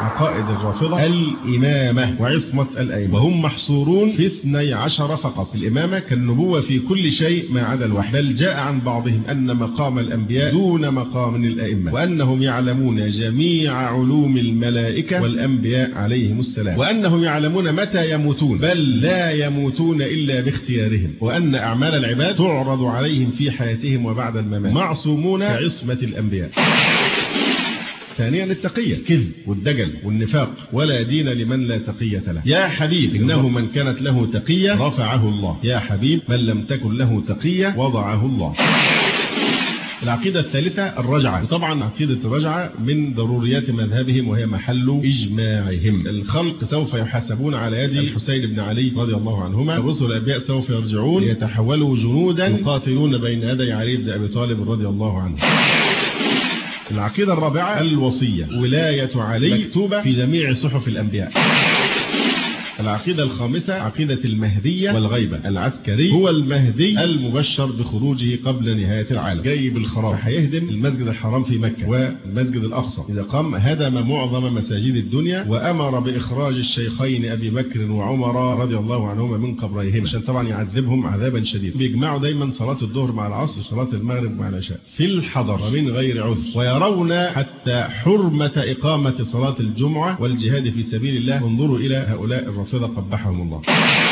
عقائد الرافضة الإمامة وعصمة الأئمة، وهم محصورون في 12 فقط. الإمامة كالنبوة في كل شيء ما عدا الوحي، بل جاء عن بعضهم أن مقام الأنبياء دون مقام الأئمة، وأنهم يعلمون جميع علوم الملائكة والأنبياء عليهم السلام، وأنهم يعلمون متى يموتون بل لا يموتون إلا باختيارهم، وأن أعمال العباد تعرض عليهم في حياتهم وبعد الممات، معصومون كعصمة الأنبياء. ثانيا التقية، الكذب والدجل والنفاق، ولا دين لمن لا تقية له. يا حبيب إنه من كانت له تقية رفعه الله، يا حبيب من لم تكن له تقية وضعه الله. العقيدة الثالثة الرجعة، وطبعا عقيدة الرجعة من ضروريات مذهبهم وهي محل إجماعهم. الخلق سوف يحاسبون على يد الحسين بن علي رضي الله عنهما، الرسل الأنبياء سوف يرجعون ليتحولوا جنودا يقاتلون بين يدي علي بن أبي طالب رضي الله عنه. العقيدة الرابعة الوصية، ولاية علي مكتوبة في جميع صحف الأنبياء. العقيدة الخامسة عقيدة المهدية والغيبة. العسكري هو المهدي المبشر بخروجه قبل نهاية العالم، جاي بالخراب، هيهدم المسجد الحرام في مكة والمسجد الأقصى. إذا قام هدم معظم مساجد الدنيا، وأمر بإخراج الشيخين أبي بكر وعمر رضي الله عنهما من قبريهما عشان طبعا يعذبهم عذابا شديدا. بيجمعوا دايما صلاة الظهر مع العصر، صلاة المغرب مع العشاء في الحضر ومن غير عذر، ويرون حتى حرمة إقامة صلاة الجمعة والجهاد في سبيل الله. انظروا إلى هؤلاء الرافضة قبحهم الله.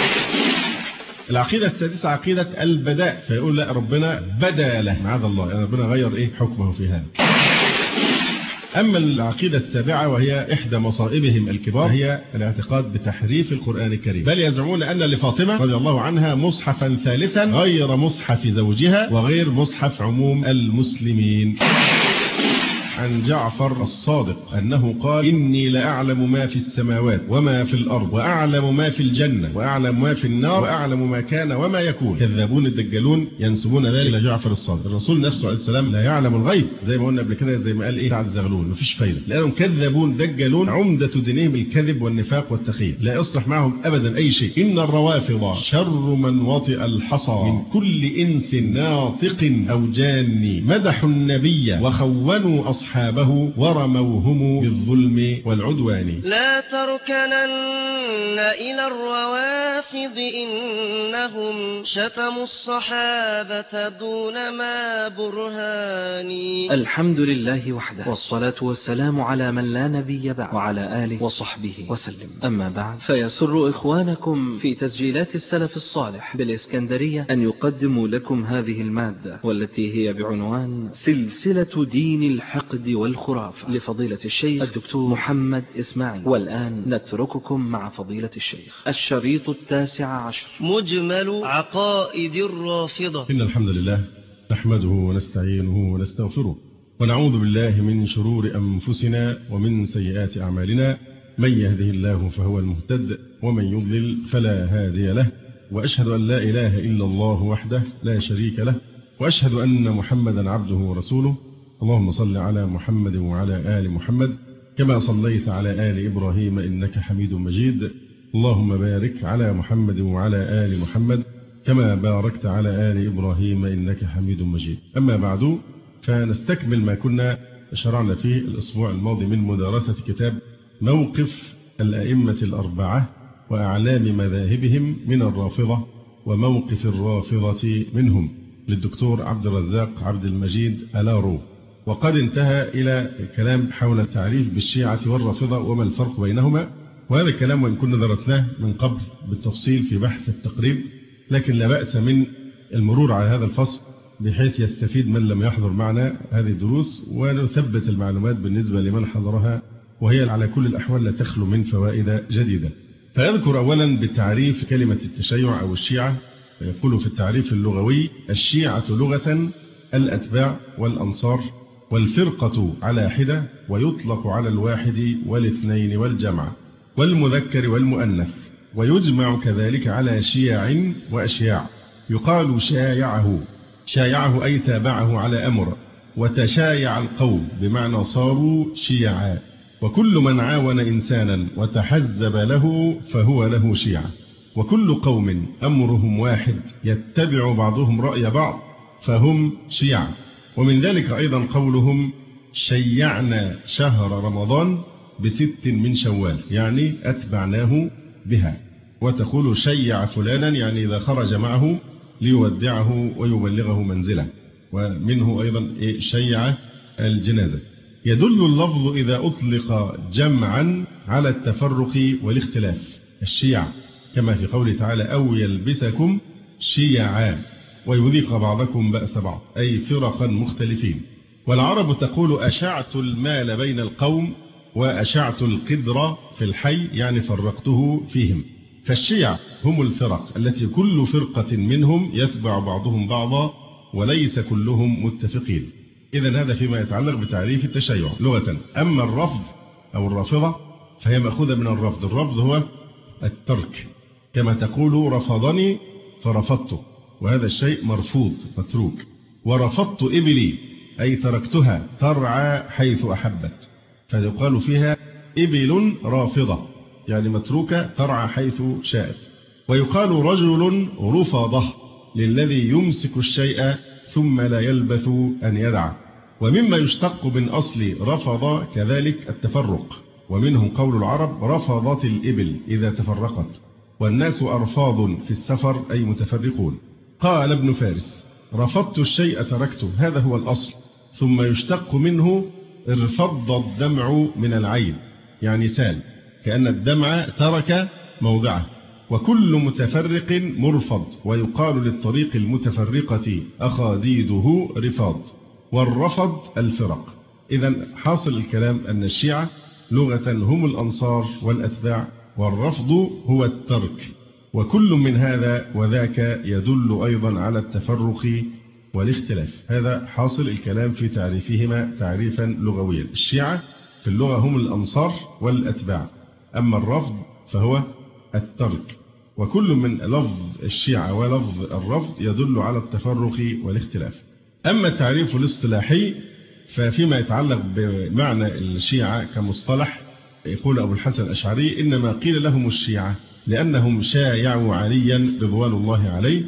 العقيدة السادسة عقيدة البداء، فيقول لا ربنا بدا له، معاذ الله، يعني ربنا غير حكمه في هذا. أما العقيدة السابعة وهي إحدى مصائبهم الكبار، هي الاعتقاد بتحريف القرآن الكريم، بل يزعمون أن لفاطمة رضي الله عنها مصحفا ثالثا غير مصحف زوجها وغير مصحف عموم المسلمين. عن جعفر الصادق أنه قال إني لأعلم ما في السماوات وما في الأرض، وأعلم ما في الجنة وأعلم ما في النار، وأعلم ما كان وما يكون. كذابون الدجالون ينسبون ذلك إلى جعفر الصادق. الرسول نفسه عليه السلام لا يعلم الغيب، زي ما قلنا قبل كده، زي ما قال سعد الزغلول، مفيش فايدة، لأنهم كذابون دجالون، عمدة دينهم الكذب والنفاق والتخيل، لا يصلح معهم أبدا أي شيء. إن الروافض شر من وطئ الحصى من كل إنس ناطق أو جاني، مدحوا النبي وخونوا أصحابه ورموهم بالظلم والعدوان. لا تركنن إلى الروافض إنهم شتموا الصحابة دون ما برهان. الحمد لله وحده، والصلاة والسلام على من لا نبي بعد، وعلى آله وصحبه وسلم. أما بعد، فيسر إخوانكم في تسجيلات السلف الصالح بالإسكندرية أن يقدموا لكم هذه المادة، والتي هي بعنوان سلسلة دين الحقد والخرافة لفضيلة الشيخ الدكتور محمد إسماعيل. والآن نترككم مع فضيلة الشيخ. الشريط 19، مجمل عقائد الرافضة. إن الحمد لله نحمده ونستعينه ونستغفره، ونعوذ بالله من شرور أنفسنا ومن سيئات أعمالنا. من يهده الله فهو المهتد، ومن يضلل فلا هادي له. وأشهد أن لا إله إلا الله وحده لا شريك له، وأشهد أن محمدا عبده ورسوله. اللهم صل على محمد وعلى آل محمد كما صليت على آل إبراهيم إنك حميد مجيد. اللهم بارك على محمد وعلى آل محمد كما باركت على آل إبراهيم إنك حميد مجيد. أما بعد، فنستكمل ما كنا شرعنا فيه الأسبوع الماضي من مدارسة كتاب موقف الأئمة الأربعة وأعلام مذاهبهم من الرافضة، وموقف الرافضة منهم، للدكتور عبد الرزاق عبد المجيد ألارو. وقد انتهى إلى كلام حول التعريف بالشيعة والرافضة وما الفرق بينهما، وهذا الكلام وإن كنا درسناه من قبل بالتفصيل في بحث التقريب، لكن لا بأس من المرور على هذا الفصل بحيث يستفيد من لم يحضر معنا هذه الدروس، ونثبت المعلومات بالنسبة لمن حضرها، وهي على كل الأحوال لا تخلو من فوائد جديدة. فيذكر أولا بالتعريف كلمة التشيع أو الشيعة. يقول في التعريف اللغوي: الشيعة لغة الأتباع والأنصار، والفرقة على حدة، ويطلق على الواحد والاثنين والجمع والمذكر والمؤنث، ويجمع كذلك على شيع وأشياع. يقال شايعه أي تابعه على أمر، وتشايع القوم بمعنى صاروا شيعا، وكل من عاون إنسانا وتحزب له فهو له شيعة، وكل قوم أمرهم واحد يتبع بعضهم رأي بعض فهم شيعة. ومن ذلك أيضا قولهم شيعنا شهر رمضان، ب6 من شوال، يعني أتبعناه بها. وتقول شيع فلانا، يعني إذا خرج معه ليودعه ويبلغه منزله. ومنه أيضا شيع الجنازة. يدل اللفظ إذا أطلق جمعا على التفرق والاختلاف، الشيع، كما في قوله تعالى أو يلبسكم شيعا ويذيق بعضكم بأس بعض، أي فرقا مختلفين. والعرب تقول أشعت المال بين القوم وأشعت القدر في الحي، يعني فرقته فيهم. فالشيع هم الفرق التي كل فرقة منهم يتبع بعضهم بعضا وليس كلهم متفقين. إذن هذا فيما يتعلق بتعريف التشيع لغة. أما الرفض أو الرافضة فهي مأخوذة من الرفض. الرفض هو الترك، كما تقول رفضني فرفضته، وهذا الشيء مرفوض متروك. ورفضت إبلي أي تركتها ترعى حيث أحبت، فيقال فيها إبل رافضة، يعني متروكة ترعى حيث شاءت. ويقال رجل رفضه للذي يمسك الشيء ثم لا يلبث أن يدع. ومما يشتق من أصل رفض كذلك التفرق، ومنه قول العرب رفضت الإبل إذا تفرقت، والناس أرفاض في السفر أي متفرقون. قال ابن فارس رفضت الشيء تركته، هذا هو الأصل. ثم يشتق منه ارفض الدمع من العين، يعني سال، كأن الدمع ترك موضعه. وكل متفرق مرفض، ويقال للطريق المتفرقة أخاديده رفاض، والرفض الفرق. إذن حاصل الكلام أن الشيعة لغة هم الأنصار والأتباع، والرفض هو الترك. وكل من هذا وذاك يدل أيضا على التفرق والاختلاف. هذا حاصل الكلام في تعريفهما تعريفا لغويا. الشيعة في اللغة هم الأنصار والأتباع، أما الرفض فهو الترك. وكل من لفظ الشيعة ولفظ الرفض يدل على التفرق والاختلاف. أما التعريف الاصطلاحي ففيما يتعلق بمعنى الشيعة كمصطلح، يقول أبو الحسن الأشعري إنما قيل لهم الشيعة لأنهم شايعوا عليا رضوان الله عليه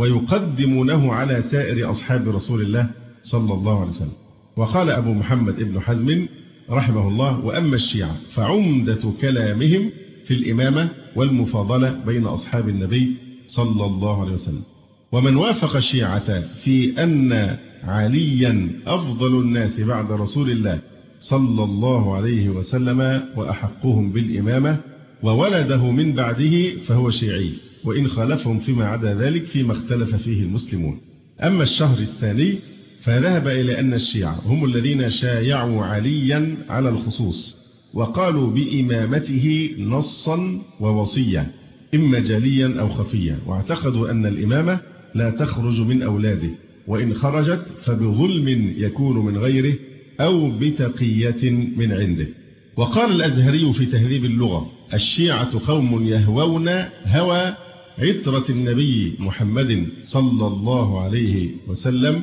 ويقدمونه على سائر أصحاب رسول الله صلى الله عليه وسلم. وقال أبو محمد ابن حزم رحمه الله وأما الشيعة فعمدة كلامهم في الإمامة والمفاضلة بين أصحاب النبي صلى الله عليه وسلم. ومن وافق الشيعة في أن عليا أفضل الناس بعد رسول الله صلى الله عليه وسلم وأحقهم بالإمامة وولده من بعده فهو شيعي، وإن خالفهم فيما عدا ذلك فيما اختلف فيه المسلمون. أما الشهر الثاني فذهب إلى أن الشيعة هم الذين شايعوا عليا على الخصوص، وقالوا بإمامته نصا ووصية إما جليا أو خفيا، واعتقدوا أن الإمامة لا تخرج من أولاده، وإن خرجت فبظلم يكون من غيره أو بتقية من عنده. وقال الأزهري في تهذيب اللغة الشيعة قوم يهوون هوى عطرة النبي محمد صلى الله عليه وسلم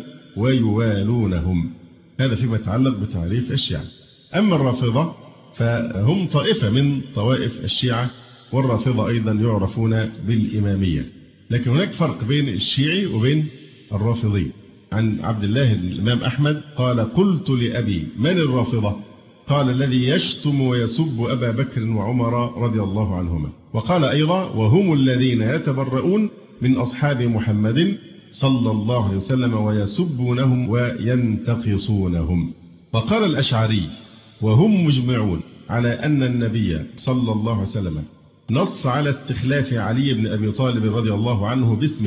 ويوالونهم. هذا فيما يتعلق بتعريف الشيعة. أما الرافضة فهم طائفة من طوائف الشيعة، والرافضة أيضا يعرفون بالإمامية. لكن هناك فرق بين الشيعي وبين الرافضي. عن عبد الله الإمام أحمد قال قلت لأبي من الرافضة؟ قال الذي يشتم ويسب أبا بكر وعمر رضي الله عنهما. وقال أيضا وهم الذين يتبرؤون من أصحاب محمد صلى الله عليه وسلم ويسبونهم وينتقصونهم. وقال الأشعري وهم مجمعون على أن النبي صلى الله عليه وسلم نص على استخلاف علي بن أبي طالب رضي الله عنه باسمه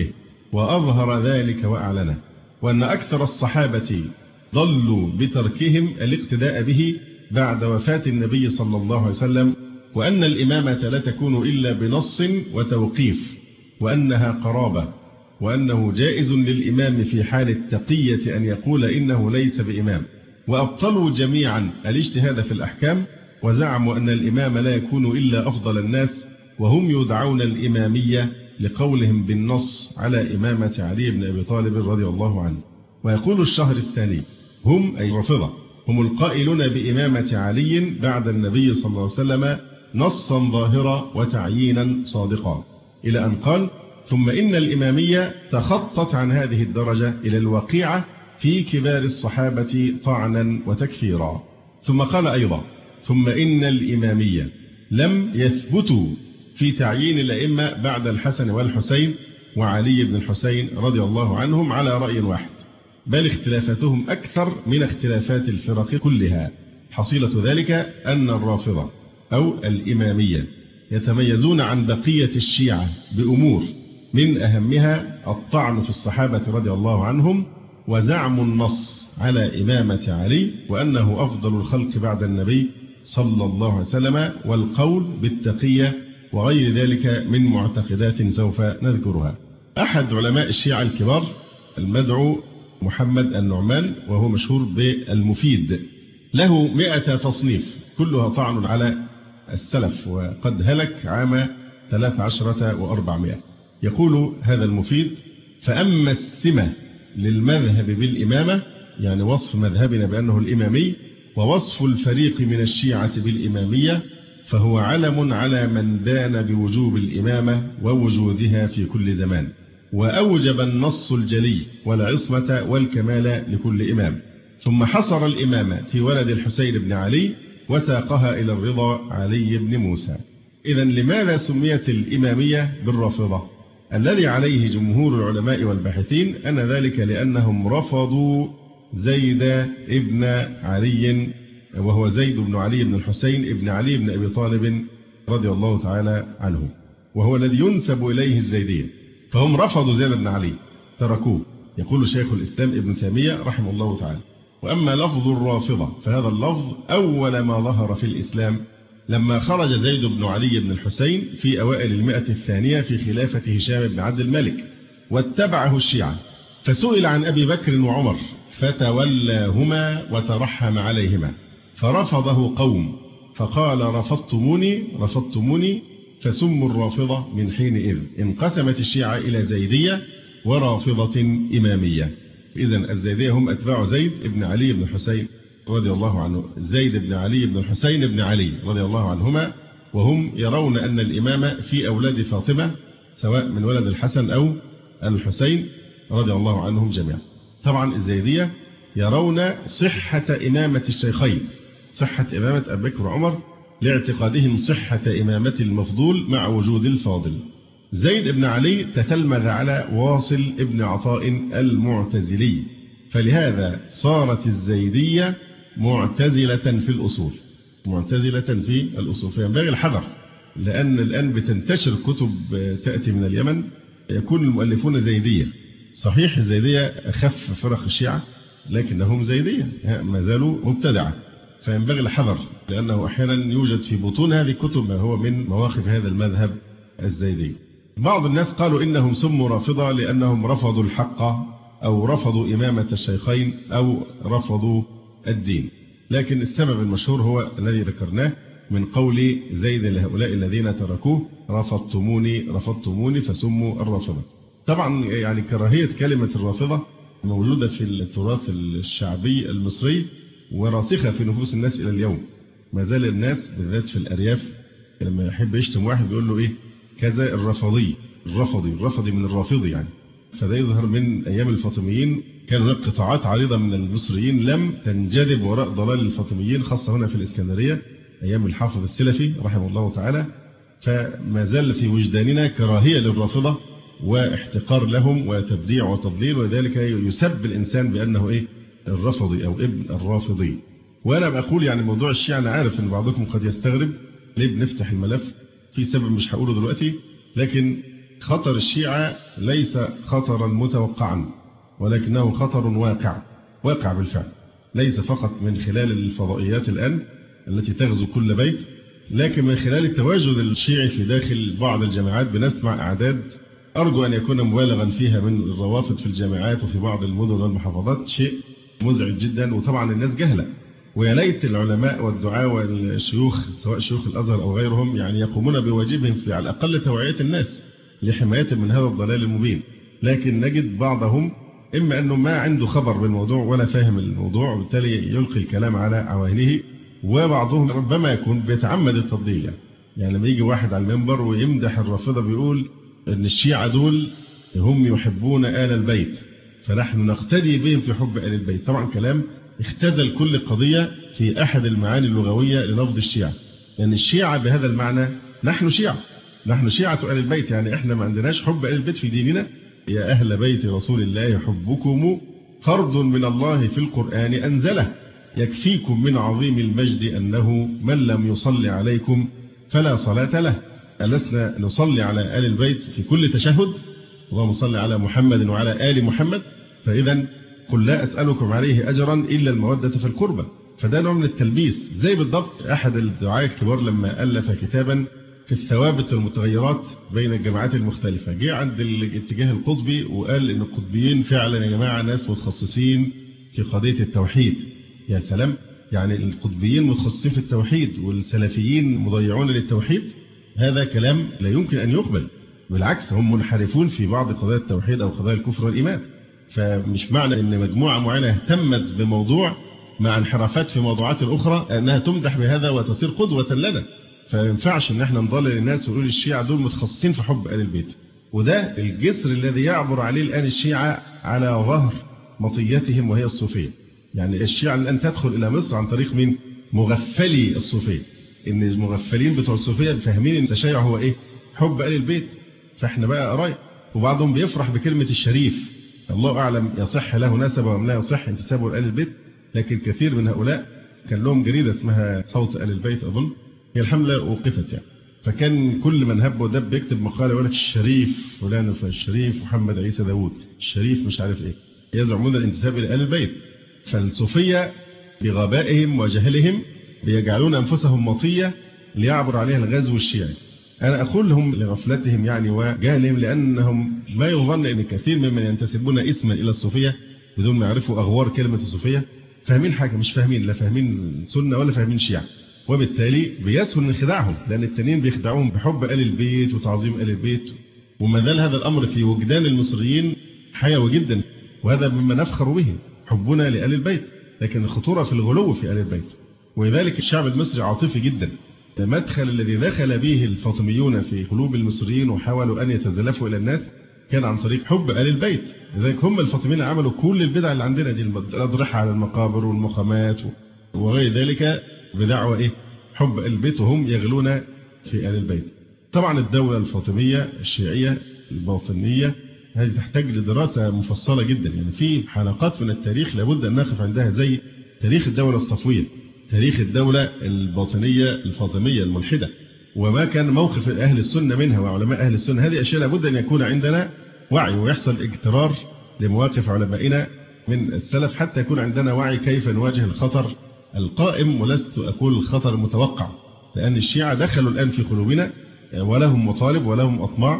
وأظهر ذلك وأعلنه، وأن أكثر الصحابة ضلوا بتركهم الاقتداء به بعد وفاة النبي صلى الله عليه وسلم، وأن الإمامة لا تكون إلا بنص وتوقيف، وأنها قرابة، وأنه جائز للإمام في حال التقية أن يقول إنه ليس بإمام. وأبطلوا جميعا الاجتهاد في الأحكام، وزعموا أن الإمام لا يكون إلا أفضل الناس، وهم يدعون الإمامية لقولهم بالنص على إمامة علي بن أبي طالب رضي الله عنه. ويقول الشهر الثاني هم أي الرافضة هم القائلون بإمامة علي بعد النبي صلى الله عليه وسلم نصا ظاهرا وتعيينا صادقا، إلى أن قال ثم إن الإمامية تخطت عن هذه الدرجة إلى الوقيعة في كبار الصحابة طعنا وتكفيرا. ثم قال أيضا ثم إن الإمامية لم يثبتوا في تعيين الأئمة بعد الحسن والحسين وعلي بن الحسين رضي الله عنهم على رأي واحد، بل اختلافاتهم أكثر من اختلافات الفرق كلها. حصيلة ذلك أن الرافضة أو الإمامية يتميزون عن بقية الشيعة بأمور، من أهمها الطعن في الصحابة رضي الله عنهم، وزعم النص على إمامة علي وأنه أفضل الخلق بعد النبي صلى الله عليه وسلم، والقول بالتقية وغير ذلك من معتقدات سوف نذكرها. أحد علماء الشيعة الكبار المدعو محمد النعمان، وهو مشهور بالمفيد، له 100 تصنيف كلها طعن على السلف، وقد هلك عام 13 و400. يقول هذا المفيد: فأما السمة للمذهب بالإمامة، يعني وصف مذهبنا بأنه الإمامي، ووصف الفريق من الشيعة بالإمامية، فهو علم على من دان بوجوب الإمامة ووجودها في كل زمان، وأوجب النص الجلي والعصمة والكمال لكل إمام، ثم حصر الإمامة في ولد الحسين بن علي وساقها إلى الرضا علي بن موسى. إذن لماذا سميت الإمامية بالرافضة؟ الذي عليه جمهور العلماء والباحثين أن ذلك لأنهم رفضوا زيد ابن علي، وهو زيد بن علي بن الحسين ابن علي بن أبي طالب رضي الله تعالى عنه، وهو الذي ينسب إليه الزيدية، فهم رفضوا زيد بن علي، تركوه. يقول شيخ الإسلام ابن تيمية رحمه الله تعالى: وأما لفظ الرافضة فهذا اللفظ أول ما ظهر في الإسلام لما خرج زيد بن علي بن الحسين في أوائل 100 في خلافة هشام بن عبد الملك، واتبعه الشيعة، فسئل عن أبي بكر وعمر فتولاهما وترحم عليهما، فرفضه قوم فقال: رفضتموني فسموا الرافضة من حينئذ. انقسمت الشيعة إلى زيدية ورافضة إمامية. إذن الزيدية هم أتباع زيد بن علي بن الحسين رضي الله عنه، زيد بن علي بن الحسين بن علي رضي الله عنهما، وهم يرون أن الإمامة في أولاد فاطمة، سواء من ولد الحسن أو الحسين رضي الله عنهم جميعا. طبعا الزيدية يرون صحة إمامة الشيخين، صحة إمامة أبي بكر وعمر، لاعتقادهم صحة إمامة المفضول مع وجود الفاضل. زيد بن علي تتلمذ على واصل ابن عطاء المعتزلي، فلهذا صارت الزيدية معتزلة في الأصول، فينبغي الحذر، لأن الآن بتنتشر كتب تأتي من اليمن يكون المؤلفون زيدية. صحيح الزيدية أخف فرق الشيعة، لكنهم زيدية ما زالوا مبتدعة، فينبغي الحذر، لأنه أحيانا يوجد في بطون هذه الكتب ما هو من مواقف هذا المذهب الزيدي. بعض الناس قالوا إنهم سموا رافضة لأنهم رفضوا الحق، أو رفضوا إمامة الشيخين، أو رفضوا الدين، لكن السبب المشهور هو الذي ذكرناه من قول زيد لهؤلاء الذين تركوه: رفضتموني فسموا الرافضة. طبعا يعني كراهية كلمة الرافضة موجودة في التراث الشعبي المصري وراسخة في نفوس الناس إلى اليوم. ما زال الناس بالذات في الأرياف لما يحب يشتم واحد بيقول له إيه كذا الرفضي من الرافضي يعني. فده يظهر من أيام الفاطميين، كان هناك قطاعات عريضة من المصريين لم تنجذب وراء ضلال الفاطميين، خاصة هنا في الإسكندرية أيام الحافظ السلفي رحمه الله تعالى. فما زال في وجداننا كراهية للرافضة واحتقار لهم وتبديع وتضليل، وذلك يسب الإنسان بأنه إيه الرافضي أو ابن الرافضي. وأنا بقول يعني موضوع الشيعة، أنا عارف أن بعضكم قد يستغرب ليه بنفتح الملف، في سبب مش هقوله دلوقتي، لكن خطر الشيعة ليس خطرا متوقعا، ولكنه خطر واقع بالفعل، ليس فقط من خلال الفضائيات الآن التي تغزو كل بيت، لكن من خلال التواجد الشيعي في داخل بعض الجامعات. بنسمع أعداد أرجو أن يكون مبالغا فيها من الروافض في الجامعات وفي بعض المدن والمحافظات، شيء مزعج جدا. وطبعا الناس جهلة، ويا ليت العلماء والدعاة والشيوخ سواء شيوخ الأزهر أو غيرهم يعني يقومون بواجبهم في على الأقل توعية الناس لحماية من هذا الضلال المبين. لكن نجد بعضهم إما أنه ما عنده خبر بالموضوع ولا فاهم الموضوع، وبالتالي يلقي الكلام على عوانه، وبعضهم ربما يكون بيتعمد التضليل. يعني لما يجي واحد على المنبر ويمدح الرافضة بيقول أن الشيعة دول هم يحبون آل البيت، فنحن نقتدي بهم في حب آل البيت. طبعا كلام اختزل كل قضية في أحد المعاني اللغوية للفظ الشيعة. يعني الشيعة بهذا المعنى نحن شيعة، نحن شيعة آل البيت، يعني إحنا ما عندناش حب آل البيت في ديننا. يا أهل بيت رسول الله حبكم فرض من الله في القرآن أنزله، يكفيكم من عظيم المجد أنه من لم يصلي عليكم فلا صلاة له. ألسنا نصلي على آل البيت في كل تشهد؟ اللهم صل على محمد وعلى آل محمد. فإذا قل لا أسألكم عليه أجرا إلا المودة في القربى. فده نوع من التلبيس. زي بالضبط أحد الدعاة الكبار لما ألف كتابا في الثوابت المتغيرات بين الجماعات المختلفة، جه عند الاتجاه القطبي وقال إن القطبيين فعلا يا جماعة ناس متخصصين في قضية التوحيد. يا سلام، يعني القطبيين متخصصين في التوحيد والسلفيين مضيعون للتوحيد؟ هذا كلام لا يمكن أن يقبل. بالعكس، هم منحرفون في بعض قضايا التوحيد أو قضايا الكفر والإيمان. فمش معنى أن مجموعة معينة اهتمت بموضوع مع انحرافات في موضوعات أخرى أنها تمدح بهذا وتصير قدوة لنا. فما ينفعش ان احنا نضلل الناس ونقول الشيعة دول متخصصين في حب آل البيت. وده الجسر الذي يعبر عليه الآن الشيعة على ظهر مطيتهم وهي الصوفية. يعني الشيعة الآن تدخل إلى مصر عن طريق من مغفلي الصوفية. إن المغفلين بتوع الصوفية فاهمين إن التشيع هو إيه؟ حب آل البيت. فإحنا بقى قرايب. وبعضهم بيفرح بكلمة الشريف، الله أعلم يصح له نسبه ولا لا يصح انتسابه لآل البيت. لكن كثير من هؤلاء كان لهم جريدة اسمها صوت آل البيت أظن، هي الحملة وقفت يعني. فكان كل من هب ودب يكتب مقالة يقول لك الشريف فلان الشريف محمد عيسى داوود، الشريف مش عارف إيه، يزعمون الانتساب إلى آل البيت. فالصوفية بغبائهم وجهلهم بيجعلون أنفسهم مطية ليعبر عليها الغزو الشيعي. أنا أقول لهم لغفلتهم يعني وجهلهم، لأنهم ما يظن أن كثير ممن ينتسبون اسما إلى الصوفية بدون ما يعرفوا أغوار كلمة الصوفية فاهمين حاجة، مش فاهمين، لا فاهمين سنة ولا فاهمين شيعة. وبالتالي بيسهل انخداعهم، لأن التانيين بيخدعوهم بحب آل البيت وتعظيم آل البيت. وما زال هذا الأمر في وجدان المصريين حيوي جدا، وهذا مما نفخر به، حبنا لآل البيت. لكن الخطورة في الغلو في آل البيت. ولذلك الشعب المصري عاطفي جدا. المدخل الذي دخل به الفاطميون في قلوب المصريين وحاولوا أن يتزلفوا إلى الناس كان عن طريق حب آل البيت. لذلك هم الفاطميين عملوا كل البدع اللي عندنا دي، الأضرحة على المقابر والمقامات وغير ذلك بدعوى إيه؟ حب آل البيت، وهم يغلون في آل البيت. طبعا الدولة الفاطمية الشيعية الباطنية هذه تحتاج لدراسة مفصلة جدا. يعني في حلقات من التاريخ لابد أن نقف عندها، زي تاريخ الدولة الصفوية، تاريخ الدولة الباطنية الفاطمية الملحدة، وما كان موقف أهل السنة منها وعلماء أهل السنة. هذه أشياء لابد أن يكون عندنا وعي ويحصل اجترار لمواقف علمائنا من السلف حتى يكون عندنا وعي كيف نواجه الخطر القائم، ولست أقول الخطر المتوقع، لأن الشيعة دخلوا الآن في قلوبنا ولهم مطالب ولهم أطماع،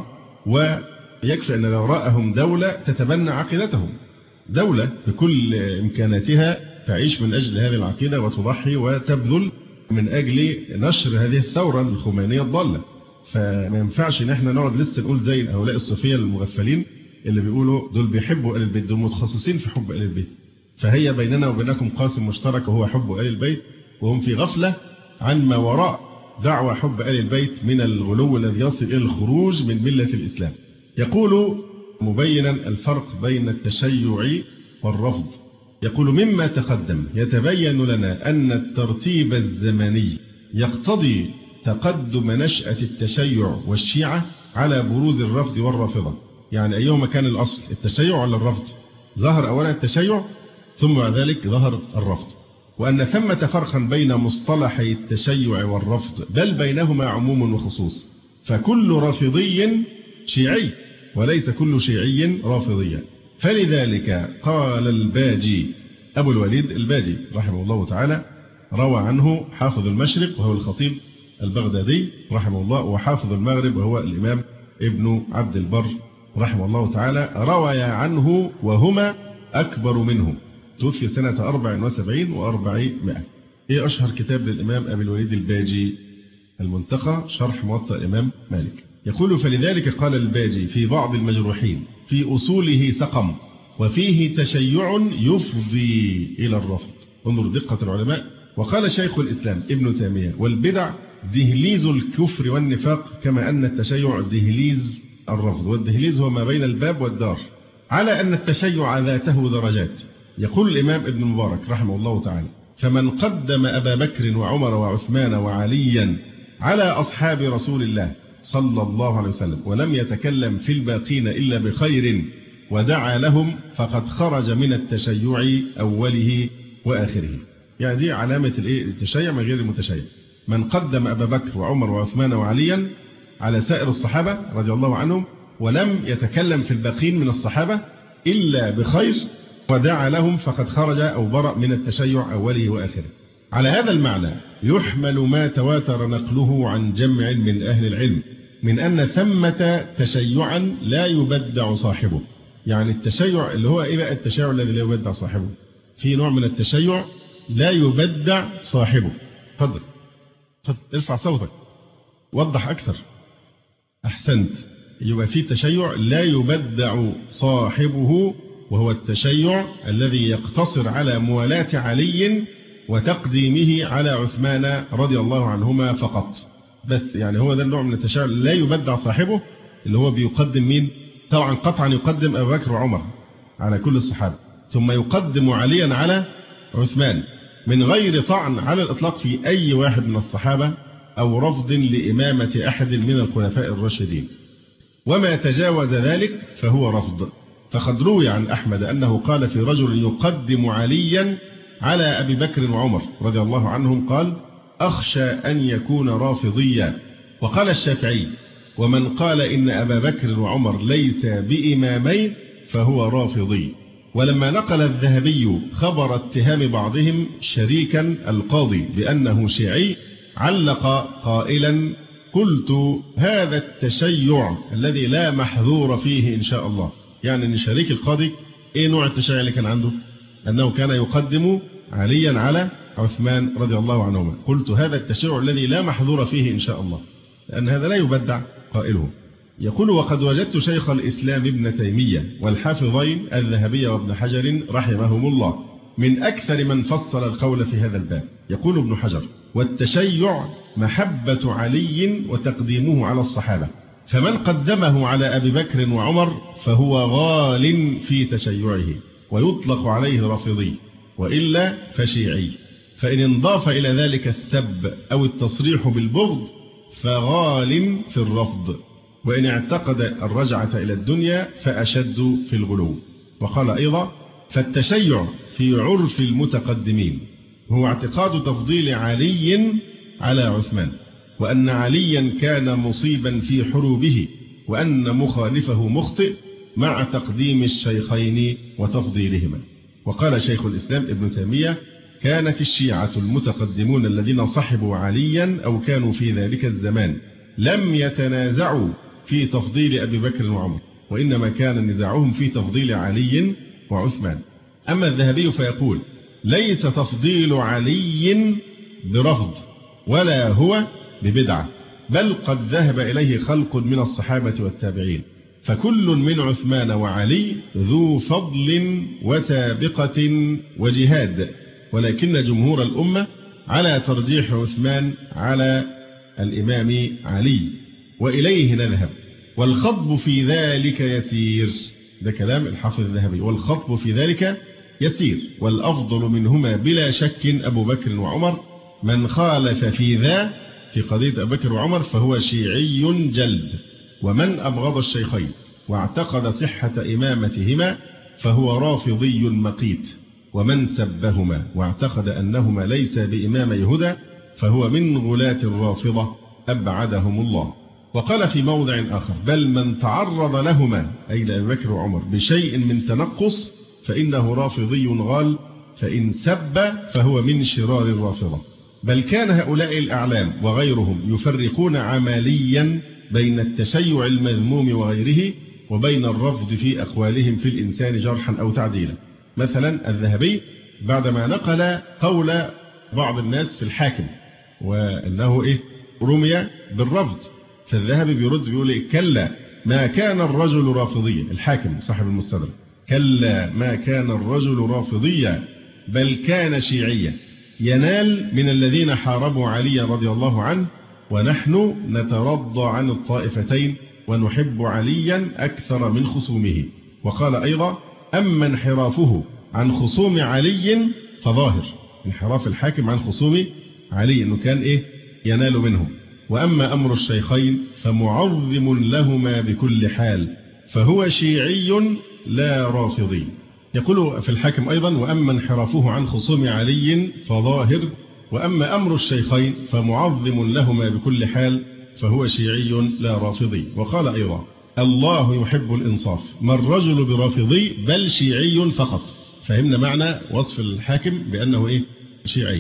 ويكفي أن لو رأهم دولة تتبنى عقيدتهم، دولة بكل إمكاناتها تعيش من أجل هذه العقيدة وتضحي وتبذل من أجل نشر هذه الثورة الخمينية الضالة. فما ينفعش إن احنا نقعد لسه نقول زي هؤلاء الصوفية المغفلين اللي بيقولوا دول بيحبوا آل البيت، دول متخصصين في حب آل البيت. فهي بيننا وبينكم قاسم مشترك وهو حب آل البيت، وهم في غفلة عن ما وراء دعوة حب آل البيت من الغلو الذي يصل إلى الخروج من ملة الإسلام. يقول مبينا الفرق بين التشيع والرفض، يقول مما تقدم يتبين لنا أن الترتيب الزمني يقتضي تقدم نشأة التشيع والشيعة على بروز الرفض والرافضة. يعني أيهما كان الأصل، التشيع ولا الرفض؟ ظهر أولا التشيع ثم بعد ذلك ظهر الرفض، وأن ثمة فرقا بين مصطلحي التشيع والرفض بل بينهما عموم وخصوص، فكل رافضي شيعي وليس كل شيعي رافضيا. فلذلك قال الباجي أبو الوليد الباجي رحمه الله تعالى، روى عنه حافظ المشرق وهو الخطيب البغدادي رحمه الله، وحافظ المغرب وهو الإمام ابن عبد البر رحمه الله تعالى، روى عنه وهما أكبر منه، توفي سنة 74 و400. إيه أشهر كتاب للإمام أبي الوليد الباجي؟ المنتقى شرح موطأ الإمام مالك. يقول فلذلك قال الباجي في بعض المجروحين في أصوله سقم وفيه تشيع يفضي إلى الرفض. انظر دقة العلماء. وقال شيخ الإسلام ابن تيمية والبدع دهليز الكفر والنفاق كما أن التشيع دهليز الرفض، والدهليز هو ما بين الباب والدار، على أن التشيع ذاته درجات، يقول الإمام ابن المبارك رحمه الله تعالى: فمن قدم أبا بكر وعمر وعثمان وعليا على أصحاب رسول الله صلى الله عليه وسلم ولم يتكلم في الباقين إلا بخير ودعا لهم فقد خرج من التشيع أوله وآخره. يعني دي علامة التشيع من غير المتشيع. من قدم أبا بكر وعمر وعثمان وعليا على سائر الصحابة رضي الله عنهم ولم يتكلم في الباقين من الصحابة إلا بخير ودعا لهم فقد خرج أو برأ من التشيع أوله وآخره. على هذا المعنى يحمل ما تواتر نقله عن جمع من أهل العلم من أن ثمة تشيعا لا يبدع صاحبه. يعني التشيع اللي هو إيه بقى التشيع الذي لا يبدع صاحبه؟ في نوع من التشيع لا يبدع صاحبه. تفضل ارفع صوتك، وضح أكثر. أحسنت. يبقى في تشيع لا يبدع صاحبه، وهو التشيع الذي يقتصر على موالاة علي وتقديمه على عثمان رضي الله عنهما فقط بس. يعني هو ده النوع من التشيع لا يبدع صاحبه، اللي هو بيقدم مين؟ طبعا قطعا يقدم أبو بكر وعمر على كل الصحابة، ثم يقدم عليا على عثمان من غير طعن على الإطلاق في أي واحد من الصحابة أو رفض لإمامة أحد من الخلفاء الراشدين. وما تجاوز ذلك فهو رفض. فقد روي عن أحمد أنه قال في رجل يقدم عليا على أبي بكر وعمر رضي الله عنهم قال: أخشى أن يكون رافضيا. وقال الشافعي: ومن قال إن أبا بكر وعمر ليس بإمامين فهو رافضي. ولما نقل الذهبي خبر اتهام بعضهم شريكا القاضي بأنه شيعي علق قائلا: قلت هذا التشيع الذي لا محذور فيه إن شاء الله. يعني أن شريك القاضي إيه نوع التشيع اللي كان عنده؟ أنه كان يقدم عليا على عثمان رضي الله عنهما. قلت هذا التشيع الذي لا محذور فيه إن شاء الله، لأن هذا لا يبدع قائله. يقول: وقد وجدت شيخ الإسلام ابن تيمية والحافظين الذهبي وابن حجر رحمهم الله من أكثر من فصل القول في هذا الباب. يقول ابن حجر: والتشيع محبة علي وتقديمه على الصحابة، فمن قدمه على أبي بكر وعمر فهو غال في تشيعه ويطلق عليه رافضي، وإلا فشيعي. فإن انضاف إلى ذلك السب أو التصريح بالبغض فغال في الرفض، وإن اعتقد الرجعة إلى الدنيا فأشد في الغلو. وقال أيضا: فالتشيع في عرف المتقدمين هو اعتقاد تفضيل علي على عثمان، وأن عليا كان مصيبا في حروبه، وأن مخالفه مخطئ، مع تقديم الشيخين وتفضيلهما. وقال شيخ الإسلام ابن تيمية: كانت الشيعة المتقدمون الذين صحبوا عليا أو كانوا في ذلك الزمان لم يتنازعوا في تفضيل أبي بكر وعمر، وإنما كان نزاعهم في تفضيل علي وعثمان. أما الذهبي فيقول: ليس تفضيل علي برفض ولا هو ببدعة، بل قد ذهب إليه خلق من الصحابة والتابعين، فكل من عثمان وعلي ذو فضل وسابقة وجهاد، ولكن جمهور الأمة على ترجيح عثمان على الإمام علي، وإليه نذهب، والخطب في ذلك يسير. ده كلام الحافظ الذهبي: والخطب في ذلك يسير، والأفضل منهما بلا شك أبو بكر وعمر. من خالف في ذا في قضية أبو بكر وعمر فهو شيعي جلد. ومن أبغض الشيخين واعتقد صحة إمامتهما فهو رافضي مقيت. ومن سبهما واعتقد أنهما ليس بإمامي هدى فهو من غلاة الرافضة أبعدهم الله. وقال في موضع آخر: بل من تعرض لهما أي لأبي بكر وعمر بشيء من تنقص فإنه رافضي غال، فإن سب فهو من شرار الرافضة. بل كان هؤلاء الأعلام وغيرهم يفرقون عمليا بين التشيع المذموم وغيره وبين الرفض في أقوالهم في الإنسان جرحا أو تعديلا. مثلا الذهبي بعدما نقل قول بعض الناس في الحاكم وأنه رمي بالرفض، فالذهبي بيرد بيقول: كلا ما كان الرجل رافضيا. الحاكم صاحب المستدرك: كلا ما كان الرجل رافضيا بل كان شيعيا ينال من الذين حاربوا علي رضي الله عنه، ونحن نترضى عن الطائفتين ونحب عليا أكثر من خصومه. وقال أيضا: أما انحرافه عن خصوم علي فظاهر، انحراف الحاكم عن خصوم علي أنه كان ينال منه. وأما أمر الشيخين فمعظم لهما بكل حال، فهو شيعي لا رافضي. يقول في الحاكم أيضا: وأما انحرافه عن خصوم علي فظاهر، وأما أمر الشيخين فمعظم لهما بكل حال، فهو شيعي لا رافضي. وقال أيضا: الله يحب الإنصاف، ما الرجل برافضي بل شيعي فقط. فهمنا معنى وصف الحاكم بأنه شيعي.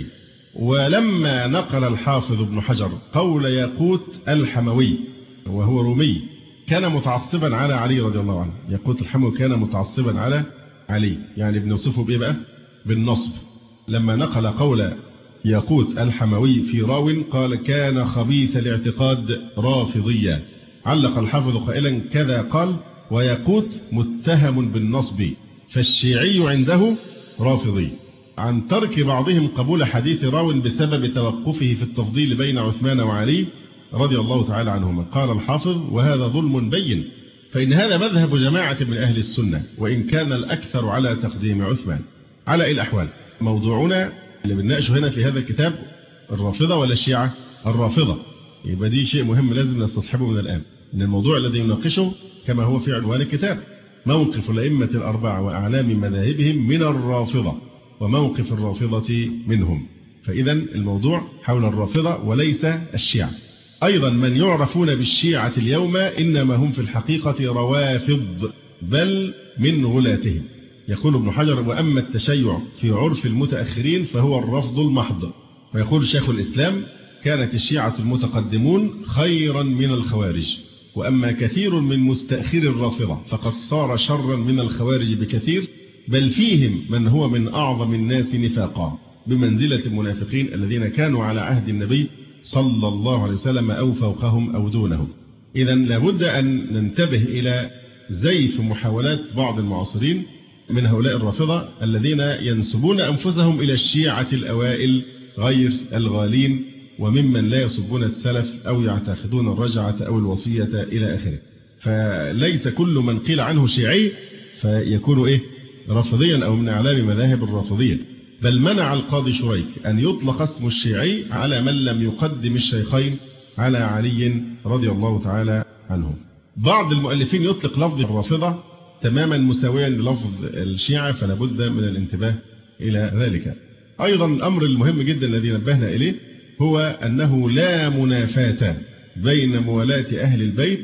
ولما نقل الحافظ ابن حجر قول ياقوت الحموي وهو رومي كان متعصبا على علي رضي الله عنه. ياقوت الحموي كان متعصبا على علي، يعني بنوصفه بإيه بقى؟ بالنصب. لما نقل قول ياقوت الحموي في راو قال: كان خبيث الاعتقاد رافضيا. علق الحافظ قائلا: كذا قال: وياقوت متهم بالنصب، فالشيعي عنده رافضي. عن ترك بعضهم قبول حديث راو بسبب توقفه في التفضيل بين عثمان وعلي رضي الله تعالى عنهما. قال الحافظ: وهذا ظلم بين، فإن هذا مذهب جماعة من أهل السنة، وإن كان الأكثر على تقديم عثمان. على الأحوال موضوعنا اللي بنناقشه هنا في هذا الكتاب الرافضة ولا الشيعة؟ الرافضة. يبقى دي شيء مهم لازم نستصحبه من الآن، إن الموضوع الذي يناقشه كما هو في عنوان الكتاب: موقف الأئمة الأربعة وأعلام مذاهبهم من الرافضة، وموقف الرافضة منهم. فإذا الموضوع حول الرافضة وليس الشيعة. أيضا من يعرفون بالشيعة اليوم إنما هم في الحقيقة روافض، بل من غلاتهم. يقول ابن حجر: وأما التشيع في عرف المتأخرين فهو الرفض المحض. ويقول شيخ الإسلام: كانت الشيعة المتقدمون خيرا من الخوارج، وأما كثير من مستأخر الرافضة فقد صار شرا من الخوارج بكثير، بل فيهم من هو من أعظم الناس نفاقا، بمنزلة المنافقين الذين كانوا على عهد النبي صلى الله عليه وسلم أو فوقهم أو دونهم. إذا لابد أن ننتبه إلى زيف محاولات بعض المعاصرين من هؤلاء الرافضة الذين ينسبون أنفسهم إلى الشيعة الأوائل غير الغالين، وممن لا يصبون السلف أو يعتقدون الرجعة أو الوصية إلى آخره. فليس كل من قيل عنه شيعي فيكون رافضيا أو من أعلام مذاهب الرافضية، بل منع القاضي شريك أن يطلق اسم الشيعي على من لم يقدم الشيخين على علي رضي الله تعالى عنه. بعض المؤلفين يطلق لفظ الرافضة تماما مساويا للفظ الشيعة، فلا بد من الانتباه إلى ذلك. أيضا الأمر المهم جدا الذي نبهنا إليه هو أنه لا منافاة بين موالاة أهل البيت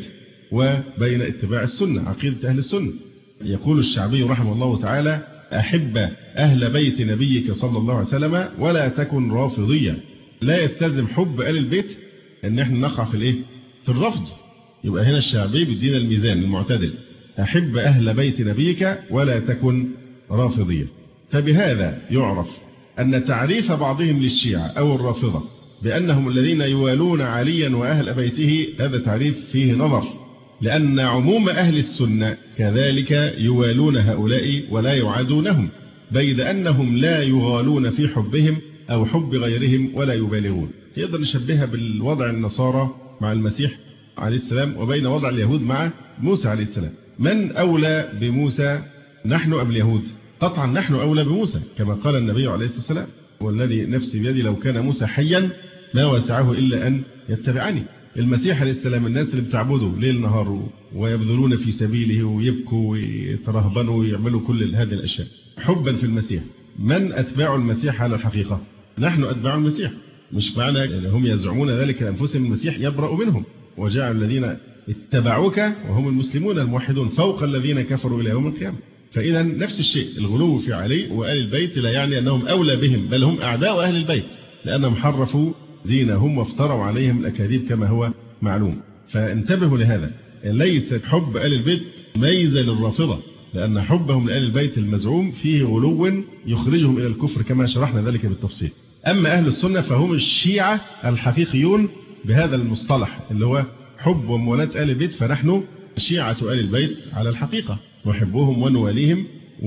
وبين اتباع السنة، عقيدة أهل السنة. يقول الشعبي رحمه الله تعالى: أحب أهل بيت نبيك صلى الله عليه وسلم ولا تكن رافضيا. لا يستلزم حب أهل البيت أن احنا نقع في الرفض. يبقى هنا الشعبي بيدينا الميزان المعتدل: أحب أهل بيت نبيك ولا تكن رافضيا. فبهذا يعرف أن تعريف بعضهم للشيعة أو الرافضة بأنهم الذين يوالون عليا وأهل بيته هذا تعريف فيه نظر، لأن عموم أهل السنة كذلك يوالون هؤلاء ولا يعادونهم، بيد أنهم لا يغالون في حبهم أو حب غيرهم ولا يبالغون. يقدر نشبهها بالوضع النصارى مع المسيح عليه السلام وبين وضع اليهود مع موسى عليه السلام. من أولى بموسى، نحن أم اليهود؟ قطعا نحن أولى بموسى، كما قال النبي عليه الصلاة والسلام: والذي نفسي بيدي لو كان موسى حيا ما وسعه إلا أن يتبعني. المسيح عليه السلام الناس اللي بتعبده ليل نهار ويبذلون في سبيله ويبكوا ويترهبنوا ويعملوا كل هذه الأشياء حبا في المسيح، من أتباع المسيح على الحقيقة؟ نحن أتباع المسيح. مش معنى هم يزعمون ذلك لأنفسهم المسيح يبرأ منهم: وجعل الذين اتبعوك وهم المسلمون الموحدون فوق الذين كفروا إلى يوم القيامة. فإذا نفس الشيء، الغلو في علي وآل البيت لا يعني أنهم أولى بهم، بل هم أعداء أهل البيت لأنهم حرفوا دينهم وافتروا عليهم الأكاذيب كما هو معلوم. فانتبهوا لهذا، ليس حب آل البيت ميزة للرافضة، لأن حبهم لآل البيت المزعوم فيه غلو يخرجهم إلى الكفر كما شرحنا ذلك بالتفصيل. أما أهل السنة فهم الشيعة الحقيقيون بهذا المصطلح اللي هو حب ومولاة آل البيت، فنحن شيعة آل البيت على الحقيقة، نحبهم ونواليهم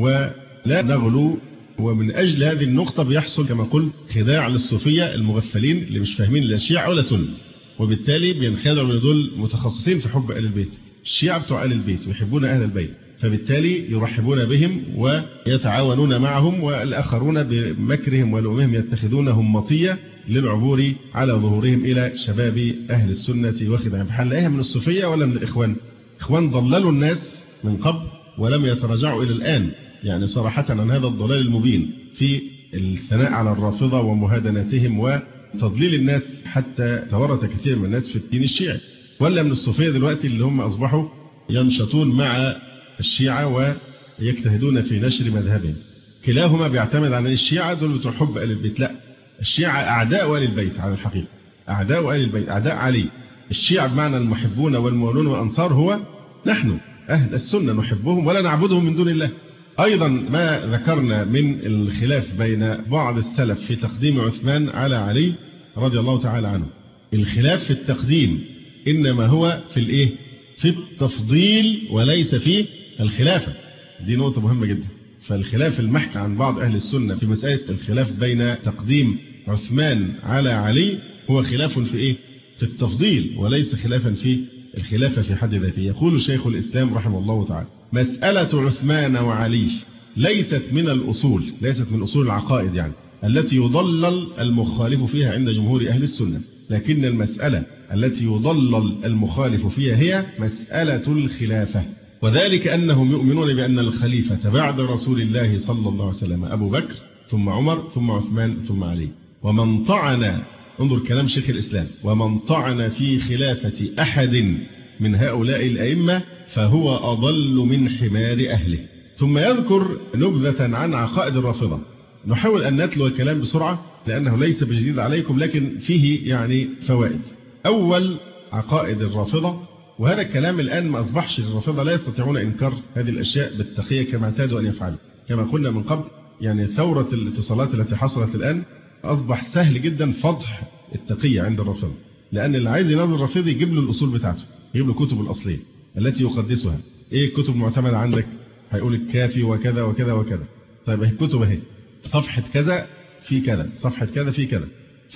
ولا نغلو. ومن أجل هذه النقطة بيحصل كما قلت خداع للصوفية المغفلين اللي مش فاهمين لا شيعة ولا سنة، وبالتالي بينخدعوا من دول متخصصين في حب آل البيت. الشيعة بتوع آل البيت ويحبون أهل البيت، فبالتالي يرحبون بهم ويتعاونون معهم، والآخرون بمكرهم ولؤمهم يتخذونهم مطية للعبور على ظهورهم إلى شباب أهل السنة وخدعهم. هنلاقيها من الصوفية ولا من الإخوان؟ إخوان ضللوا الناس من قبل ولم يتراجعوا إلى الآن، يعني صراحة عن هذا الضلال المبين في الثناء على الرافضة ومهادنتهم وتضليل الناس، حتى تورط كثير من الناس في الدين الشيعي. ولا من الصوفية دلوقتي اللي هم أصبحوا ينشطون مع الشيعة ويجتهدون في نشر مذهبهم. كلاهما بيعتمد على الشيعة دول بتوع حب آل البيت. لا، الشيعة أعداء آل البيت على الحقيقة، أعداء آل البيت، أعداء علي. الشيعة بمعنى المحبون والموالون والأنصار هو نحن أهل السنة نحبهم ولا نعبدهم من دون الله. أيضا ما ذكرنا من الخلاف بين بعض السلف في تقديم عثمان على علي رضي الله تعالى عنه. الخلاف في التقديم إنما هو في الإيه؟ في التفضيل وليس في الخلافة. دي نقطة مهمة جدا. فالخلاف المحكي عن بعض أهل السنة في مسألة الخلاف بين تقديم عثمان على علي هو خلاف في إيه؟ في التفضيل وليس خلافا في الخلافة في حد ذاته. يقول شيخ الإسلام رحمه الله تعالى: مسألة عثمان وعلي ليست من الأصول، ليست من أصول العقائد يعني التي يضلل المخالف فيها عند جمهور أهل السنة، لكن المسألة التي يضلل المخالف فيها هي مسألة الخلافة. وذلك أنهم يؤمنون بأن الخليفة بعد رسول الله صلى الله عليه وسلم أبو بكر ثم عمر ثم عثمان ثم علي. ومن طعن، انظر كلام شيخ الإسلام، ومن طعن في خلافة أحد من هؤلاء الأئمة فهو أضل من حمار أهله. ثم يذكر نبذة عن عقائد الرافضة. نحاول أن نتلو الكلام بسرعة لأنه ليس بجديد عليكم، لكن فيه يعني فوائد. أول عقائد الرافضة، وهذا الكلام الآن ما أصبحش الرافضة لا يستطيعون إنكار هذه الأشياء بالتقية كما اعتادوا أن يفعلوا. كما قلنا من قبل، يعني ثورة الاتصالات التي حصلت الآن أصبح سهل جدا فضح التقية عند الرافضة، لأن اللي عايز يناظر الرافضي يجيب له الأصول بتاعته، يجيب له كتب الأصلية التي يقدسها. إيه الكتب المعتمدة عندك؟ هيقول الكافي وكذا وكذا وكذا. طيب الكتب اهي، صفحة كذا في كذا، صفحة كذا في كذا.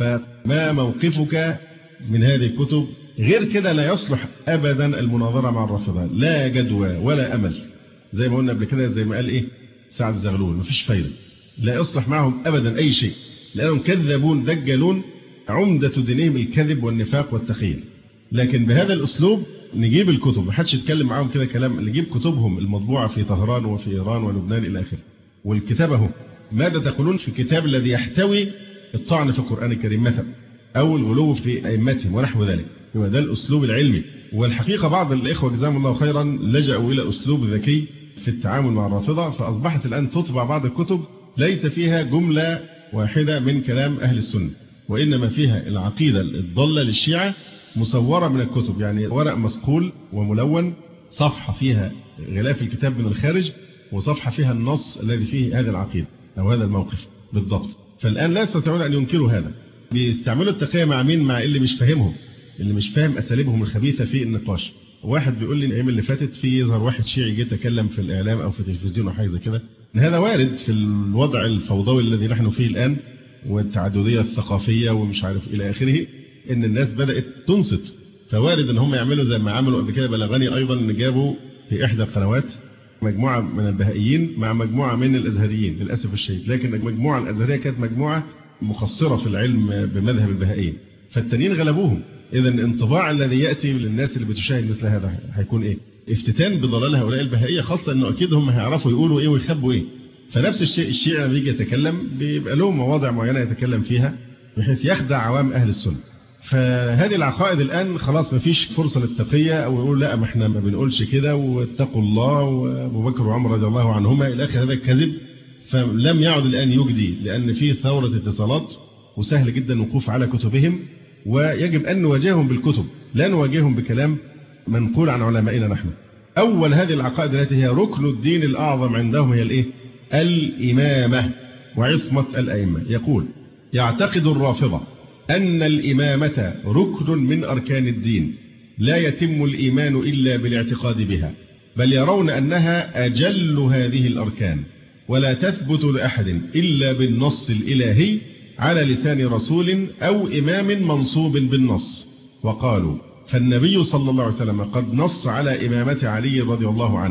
فما موقفك من هذه الكتب؟ غير كده لا يصلح أبدا المناظرة مع الرافضة، لا جدوى ولا أمل. زي ما قلنا قبل كده، زي ما قال إيه سعد الزغلول، مفيش فايدة، لا يصلح معهم أبدا أي شيء، لأنهم كذابون دجالون، عمدة دينهم الكذب والنفاق والتخيل. لكن بهذا الأسلوب نجيب الكتب، محدش يتكلم معاهم كده كلام، نجيب كتبهم المطبوعة في طهران وفي إيران ولبنان إلى آخره. والكتاب اهو، ماذا تقولون في الكتاب الذي يحتوي الطعن في القرآن الكريم مثلا، أو الغلو في أئمتهم ونحو ذلك؟ يبقى ده الأسلوب العلمي. والحقيقة بعض الإخوة جزاهم الله خيرا لجأوا إلى أسلوب ذكي في التعامل مع الرافضة، فأصبحت الآن تطبع بعض الكتب ليس فيها جملة واحدة من كلام أهل السنة، وإنما فيها العقيدة الضالة للشيعة مصورة من الكتب، يعني ورق مسقول وملون، صفحة فيها غلاف الكتاب من الخارج، وصفحة فيها النص الذي فيه هذا العقيدة أو هذا الموقف بالضبط. فالآن لا يستطيعون أن ينكروا هذا. بيستعملوا التقية مع مين؟ مع اللي مش فاهمهم، اللي مش فاهم أساليبهم الخبيثة في النقاش. واحد بيقول لي الأيام اللي فاتت في يظهر واحد شيعي جه يتكلم في الإعلام أو في التلفزيون أو حاجة زي كده. هذا وارد في الوضع الفوضوي الذي نحن فيه الآن، والتعددية الثقافية ومش عارف إلى آخره، إن الناس بدأت تنصت. فوارد إن هم يعملوا زي ما عملوا قبل كده. بلغني أيضا إن جابوا في إحدى القنوات مجموعة من البهائيين مع مجموعة من الأزهريين للأسف الشديد، لكن المجموعة الأزهرية كانت مجموعة مقصرة في العلم بمذهب البهائيين، فالتانيين غلبوهم. إذا الانطباع الذي يأتي للناس اللي بتشاهد مثل هذا هيكون إيه؟ افتتان بضلال هؤلاء البهائية، خاصة إنه أكيد هم هيعرفوا يقولوا إيه ويخبوا إيه. فنفس الشيء الشيعي لما يجي يتكلم بيبقى له مواضع معينة يتكلم فيها بحيث يخدع عوام أهل السنة. فهذه العقائد الآن خلاص ما فيش فرصة للتقية أو يقول لا ما احنا ما بنقولش كده واتقوا الله وأبو بكر وعمر رضي الله عنهما إلى آخر، هذا الكذب. فلم يعد الآن يجدي، لأن فيه ثورة اتصالات وسهل جدا الوقوف على كتبهم، ويجب أن نواجههم بالكتب لا نواجههم بكلام منقول عن علمائنا نحن. أول هذه العقائد التي هي ركن الدين الأعظم عندهم هي الإيه؟ الإمامة وعصمة الأئمة. يقول: يعتقد الرافضة أن الإمامة ركن من أركان الدين، لا يتم الإيمان إلا بالاعتقاد بها، بل يرون أنها أجل هذه الأركان، ولا تثبت لأحد إلا بالنص الإلهي على لسان رسول أو إمام منصوب بالنص. وقالوا: فالنبي صلى الله عليه وسلم قد نص على إمامة علي رضي الله عنه،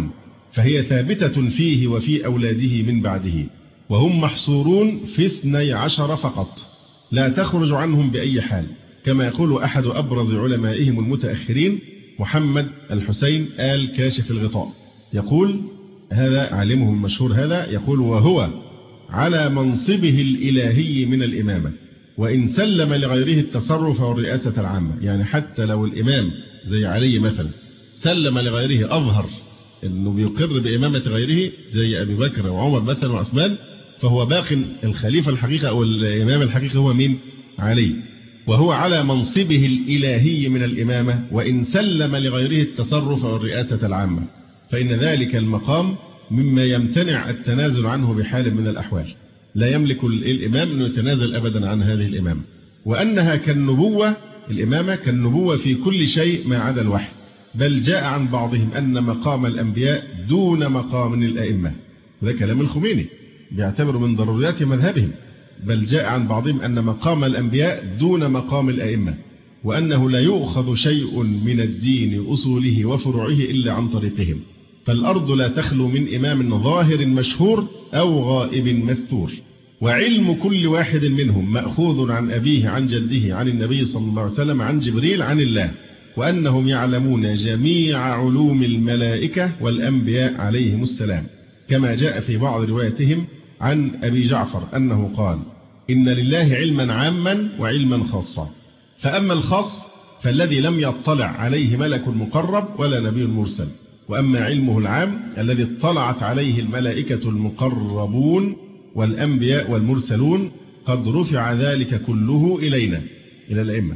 فهي ثابتة فيه وفي أولاده من بعده، وهم محصورون في 12 فقط لا تخرج عنهم بأي حال، كما يقول أحد أبرز علمائهم المتأخرين محمد الحسين آل كاشف الغطاء، يقول هذا عالمهم المشهور هذا، يقول وهو على منصبه الإلهي من الإمامة، وإن سلم لغيره التصرف والرئاسة العامة. يعني حتى لو الإمام زي علي مثلا سلم لغيره، أظهر أنه بيقر بإمامة غيره زي أبي بكر وعمر مثلا وعثمان، فهو باق الخليفة الحقيقة أو الإمام الحقيقي هو مين؟ علي. وهو على منصبه الإلهي من الإمامة وإن سلم لغيره التصرف والرئاسة العامة، فإن ذلك المقام مما يمتنع التنازل عنه بحال من الأحوال، لا يملك الإمام أن يتنازل أبدا عن هذه الإمامة، وأنها كالنبوة، الإمامة كالنبوة في كل شيء ما عدا الوحي، بل جاء عن بعضهم أن مقام الأنبياء دون مقام الأئمة. وده كلام الخميني بيعتبر من ضروريات مذهبهم. بل جاء عن بعضهم أن مقام الأنبياء دون مقام الأئمة، وأنه لا يؤخذ شيء من الدين أصوله وفروعه إلا عن طريقهم، فالأرض لا تخلو من إمام ظاهر مشهور أو غائب مستور، وعلم كل واحد منهم مأخوذ عن أبيه عن جده عن النبي صلى الله عليه وسلم عن جبريل عن الله، وأنهم يعلمون جميع علوم الملائكة والأنبياء عليهم السلام، كما جاء في بعض روايتهم عن أبي جعفر أنه قال إن لله علما عاما وعلما خاصا، فأما الخاص فالذي لم يطلع عليه ملك مقرب ولا نبي مرسل، وأما علمه العام الذي اطلعت عليه الملائكة المقربون والأنبياء والمرسلون قد رفع ذلك كله إلينا إلى الأئمة،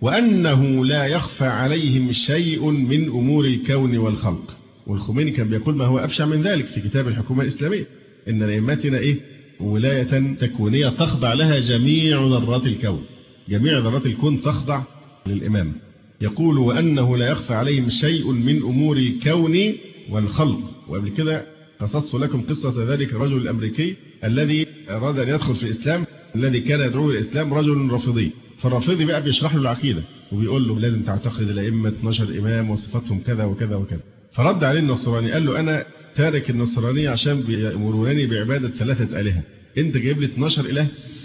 وأنه لا يخفى عليهم شيء من أمور الكون والخلق. والخميني كان بيقول ما هو أبشع من ذلك في كتاب الحكومة الإسلامية، إن لأئمتنا ولاية تكوينية تخضع لها جميع ذرات الكون، جميع ذرات الكون تخضع للإمام. يقول وأنه لا يخفى عليهم شيء من أمور الكون والخلق. وقبل كده قصصت لكم قصة ذلك الرجل الأمريكي الذي أراد أن يدخل في الإسلام، الذي كان يدعو الإسلام رجل رافضي، فالرافضي بقى بيشرح له العقيدة وبيقول له لازم تعتقد الأئمة 12 إمام وصفاتهم كذا وكذا وكذا. فرد عليه النصراني قال له أنا تارك النصرانية عشان بيأمرونني بعبادة 3 آلهة، أنت جايب لي 12 إله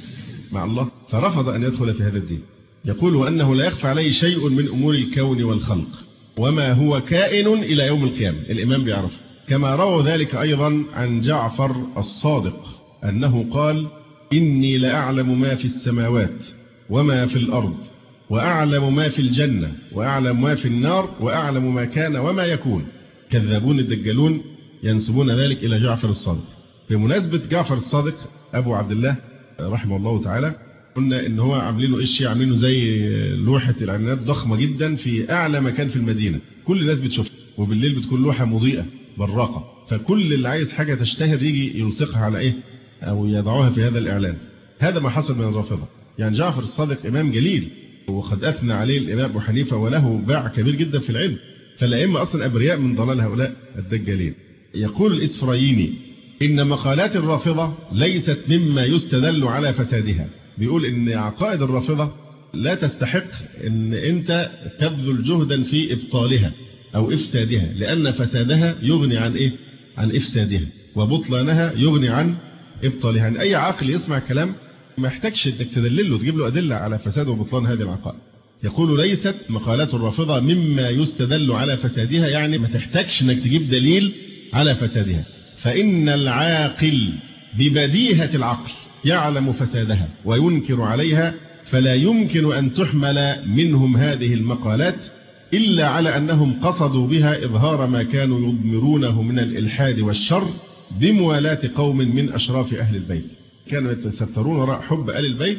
مع الله، فرفض أن يدخل في هذا الدين. يقول وأنه لا يخفى عليه شيء من أمور الكون والخلق وما هو كائن إلى يوم القيامة، الإمام بيعرف. كما روى ذلك أيضا عن جعفر الصادق أنه قال إني لأعلم ما في السماوات وما في الأرض، وأعلم ما في الجنة وأعلم ما في النار، وأعلم ما كان وما يكون. كذابون الدجالون ينسبون ذلك إلى جعفر الصادق. بمناسبة جعفر الصادق أبو عبد الله رحمه الله تعالى، قلنا إن هو عاملينه إيش، عاملينه زي لوحة الإعلانات ضخمة جدا في أعلى مكان في المدينة، كل الناس بتشوفها، وبالليل بتكون لوحة مضيئة براقة، فكل اللي عايز حاجة تشتهر يجي يلصقها على أو يضعوها في هذا الإعلان. هذا ما حصل من الرافضة. يعني جعفر الصادق إمام جليل، وقد أثنى عليه الإمام أبو حنيفة وله باع كبير جدا في العلم، فالأئمة أصلا أبرياء من ضلال هؤلاء الدجالين. يقول الإسفرايني إن مقالات الرافضة ليست مما يستدل على فسادها، بيقول إن عقائد الرافضة لا تستحق إن أنت تبذل جهدا في إبطالها أو إفسادها، لأن فسادها يغني عن عن إفسادها، وبطلانها يغني عن إبطالها. يعني أي عاقل يسمع كلام ما يحتاجش إنك تدلله وتجيب له أدلة على فساد وبطلان هذه العقائد. يقول ليست مقالات الرافضة مما يستدل على فسادها، يعني ما تحتاجش إنك تجيب دليل على فسادها، فإن العاقل ببديهة العقل يعلم فسادها وينكر عليها، فلا يمكن أن تحمل منهم هذه المقالات إلا على أنهم قصدوا بها إظهار ما كانوا يضمرونه من الإلحاد والشر بموالاة قوم من أشراف أهل البيت، كانوا يتسترون وراء حب آل البيت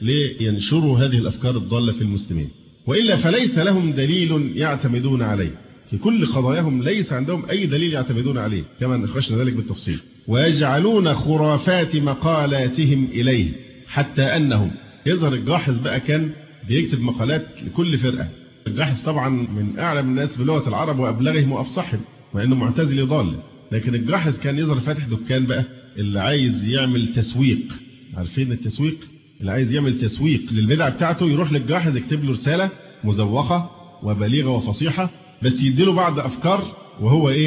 لينشروا هذه الأفكار الضالة في المسلمين، وإلا فليس لهم دليل يعتمدون عليه في كل قضاياهم، ليس عندهم أي دليل يعتمدون عليه، كما نخشنا ذلك بالتفصيل. ويجعلون خرافات مقالاتهم إليه، حتى أنهم يظهر الجاحظ بقى كان بيكتب مقالات لكل فرقة. الجاحظ طبعا من أعلم الناس بلغة العرب وأبلغهم وأفصحهم، مع أنه معتزلي ضال، لكن الجاحظ كان يظهر فاتح دكان بقى، اللي عايز يعمل تسويق، عارفين التسويق، اللي عايز يعمل تسويق للبدعة بتاعته يروح للجاحظ يكتب له رسالة مزوقة وبليغة وفصيحة، بس يديله بعض أفكار وهو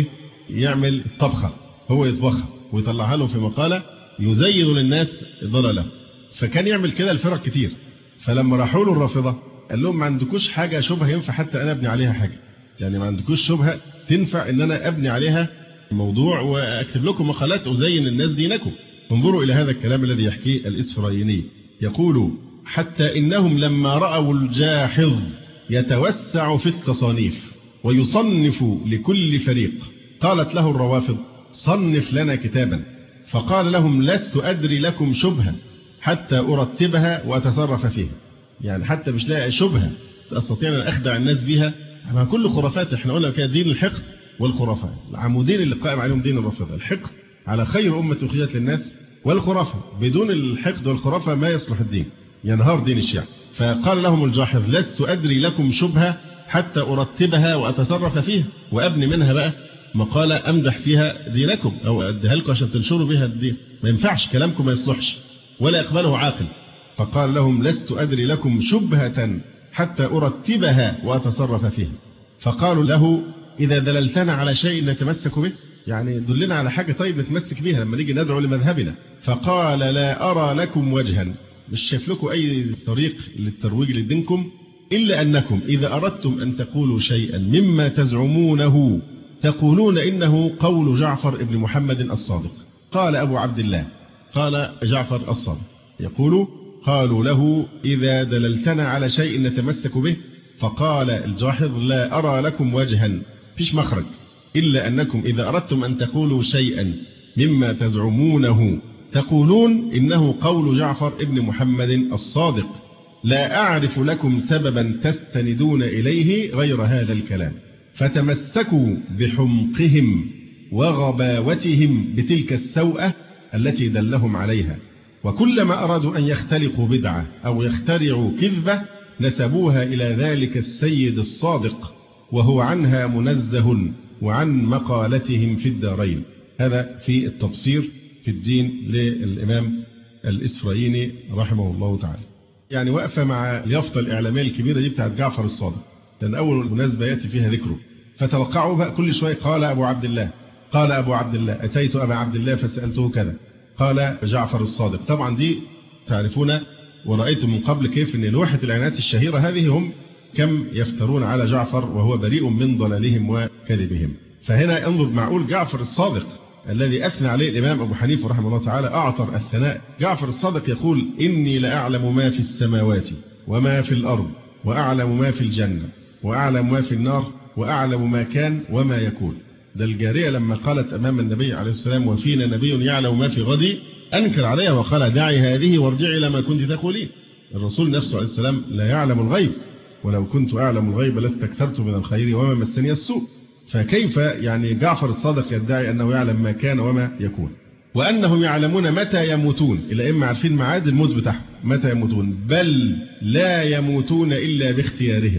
يعمل طبخة هو يطبخها ويطلعها له في مقالة يزين للناس ضلاله. فكان يعمل كده الفرق كتير. فلما راحوا له الرافضة قال لهم ما عندكوش حاجة شبهة ينفع حتى أنا أبني عليها حاجة، يعني ما عندكوش شبهة تنفع إن أنا أبني عليها موضوع وأكتب لكم مقالات أزين للناس دينكم. انظروا إلى هذا الكلام الذي يحكيه الإسفرايني، يقول حتى إنهم لما رأوا الجاحظ يتوسع في التصانيف ويصنف لكل فريق قالت له الروافض صنف لنا كتابا، فقال لهم لست أدري لكم شبهة حتى أرتبها وأتصرف فيها. يعني حتى مش لاقي شبهة أستطيع أن أخدع الناس بها، أما كل خرافات. احنا قلنا كده دين الحقد والخرافات، العمودين اللي قائم عليهم دين الرافضة، الحقد على خير أمة أخرجت للناس، والخرافة بدون الحقد والخرافة ما يصلح الدين، ينهار دين الشيعة. فقال لهم الجاحظ لست أدري لكم شبهة حتى أرتبها وأتصرف فيها وأبني منها بقى مقالة أمدح فيها دينكم أو أديها لكم عشان تنشروا بها الدين. ما ينفعش، كلامكم ما يصلحش ولا يقبله عاقل. فقال لهم لست أدري لكم شبهة حتى أرتبها وأتصرف فيها. فقالوا له إذا دللتنا على شيء نتمسك به، يعني دلنا على حاجة طيب نتمسك بها لما نيجي ندعو لمذهبنا. فقال لا أرى لكم وجها، مش شايف لكم أي طريق للترويج لدينكم إلا أنكم إذا أردتم أن تقولوا شيئا مما تزعمونه تقولون إنه قول جعفر ابن محمد الصادق. قال أبو عبد الله قال جعفر الصادق يقول قالوا له إذا دللتنا على شيء نتمسك به، فقال الجاحظ لا أرى لكم وجها، فيش مخرج إلا أنكم إذا أردتم أن تقولوا شيئا مما تزعمونه تقولون إنه قول جعفر ابن محمد الصادق، لا أعرف لكم سببا تستندون إليه غير هذا الكلام، فتمسكوا بحمقهم وغباوتهم بتلك السوءة التي دلهم عليها، وكلما أرادوا أن يختلقوا بدعة أو يخترعوا كذبة نسبوها إلى ذلك السيد الصادق وهو عنها منزه وعن مقالتهم في الدارين. هذا في التبصير في الدين للإمام الإسفرايني رحمه الله تعالى. يعني وقفة مع اليافطة الإعلامية الكبيرة دي بتاعت جعفر الصادق، لأن أول مناسبة يأتي فيها ذكره، فتوقعوا بقى كل شوية قال أبو عبد الله قال أبو عبد الله أتيت أبا عبد الله فسألته كذا قال جعفر الصادق. طبعا دي تعرفون ورأيتم من قبل كيف أن لوحة العنايات الشهيرة هذه هم كم يفترون على جعفر وهو بريء من ضلالهم وكذبهم. فهنا انظر معقول جعفر الصادق الذي أثنى عليه الإمام أبو حنيفة رحمه الله تعالى أعطر الثناء، جعفر الصادق يقول إني لأعلم ما في السماوات وما في الأرض وأعلم ما في الجنة وأعلم ما في النار وأعلم ما كان وما يكون. ده الجارية لما قالت أمام النبي عليه السلام وفينا نبي يعلم ما في غد أنكر عليها وقال دعي هذه وارجعي إلى ما كنت تقولين. الرسول نفسه عليه السلام لا يعلم الغيب، ولو كنت أعلم الغيب لاستكثرت من الخير وما مسني السوء. فكيف يعني جعفر الصادق يدعي أنه يعلم ما كان وما يكون، وأنهم يعلمون متى يموتون، إلا إما عارفين معاد الموت بتاعهم متى يموتون، بل لا يموتون إلا باختيارهم.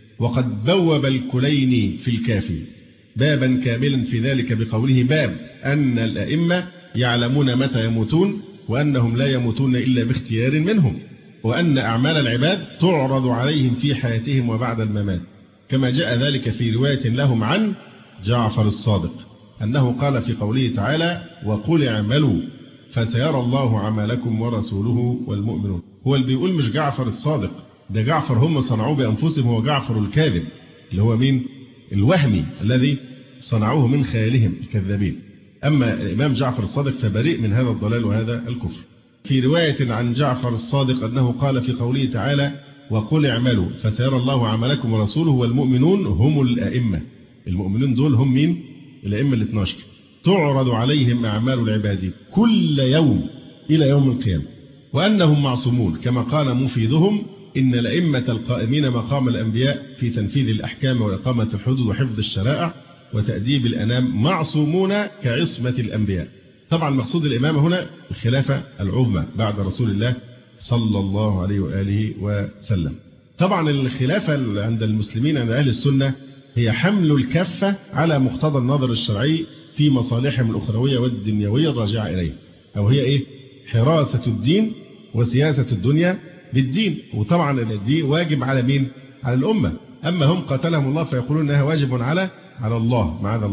وقد بوب الكليني في الكافي بابا كاملا في ذلك بقوله باب أن الأئمة يعلمون متى يموتون وأنهم لا يموتون إلا باختيار منهم، وأن أعمال العباد تعرض عليهم في حياتهم وبعد الممات، كما جاء ذلك في رواية لهم عن جعفر الصادق أنه قال في قوله تعالى وقل اعملوا فسيرى الله عملكم ورسوله والمؤمنون. هو اللي بيقول مش جعفر الصادق، ده جعفر هم صنعوه بأنفسهم، هو جعفر الكاذب اللي هو مين؟ الوهمي الذي صنعوه من خيالهم الكذابين. أما الإمام جعفر الصادق فبريء من هذا الضلال وهذا الكفر. في رواية عن جعفر الصادق أنه قال في قوله تعالى وقل اعملوا فسيرى الله عملكم ورسوله والمؤمنون هم الأئمة. المؤمنون دول هم مين؟ الأئمة ال12 تعرض عليهم أعمال العباد كل يوم إلى يوم القيامة، وأنهم معصومون كما قال مفيدهم إن الأئمة القائمين مقام الأنبياء في تنفيذ الأحكام وإقامة الحدود وحفظ الشرائع وتأديب الأنام معصومون كعصمة الأنبياء. طبعا مقصود الإمامة هنا الخلافة العظمى بعد رسول الله صلى الله عليه وآله وسلم. طبعا الخلافة عند المسلمين عند أهل السنة هي حمل الكفة على مقتضى النظر الشرعي في مصالحهم الأخروية والدنيوية الراجعة إليه، أو هي إيه؟ حراسة الدين وسياسة الدنيا بالدين. وطبعا الدين واجب على مين؟ على الأمة. أما هم قاتلهم الله فيقولون أنها واجب على الله معاذ الله.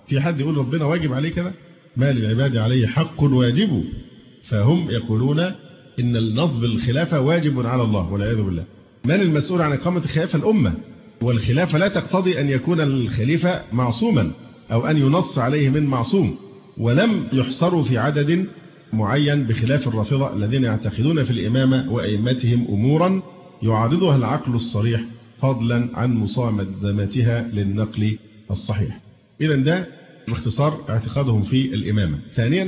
في حد يقول ربنا واجب عليه كده؟ ما للعباد عليه حق واجب. فهم يقولون إن النصب الخلافة واجب على الله والعياذ بالله. من المسؤول عن إقامة الخلافة؟ الأمة. والخلافة لا تقتضي أن يكون الخليفة معصوما أو أن ينص عليه من معصوم. ولم يحصروا في عدد معين بخلاف الرافضة الذين يعتقدون في الإمامة وأئمتهم أمورا يعارضها العقل الصريح فضلا عن مصامدتها للنقل الصحيح. إذا ده باختصار اعتقادهم في الإمامة. ثانيا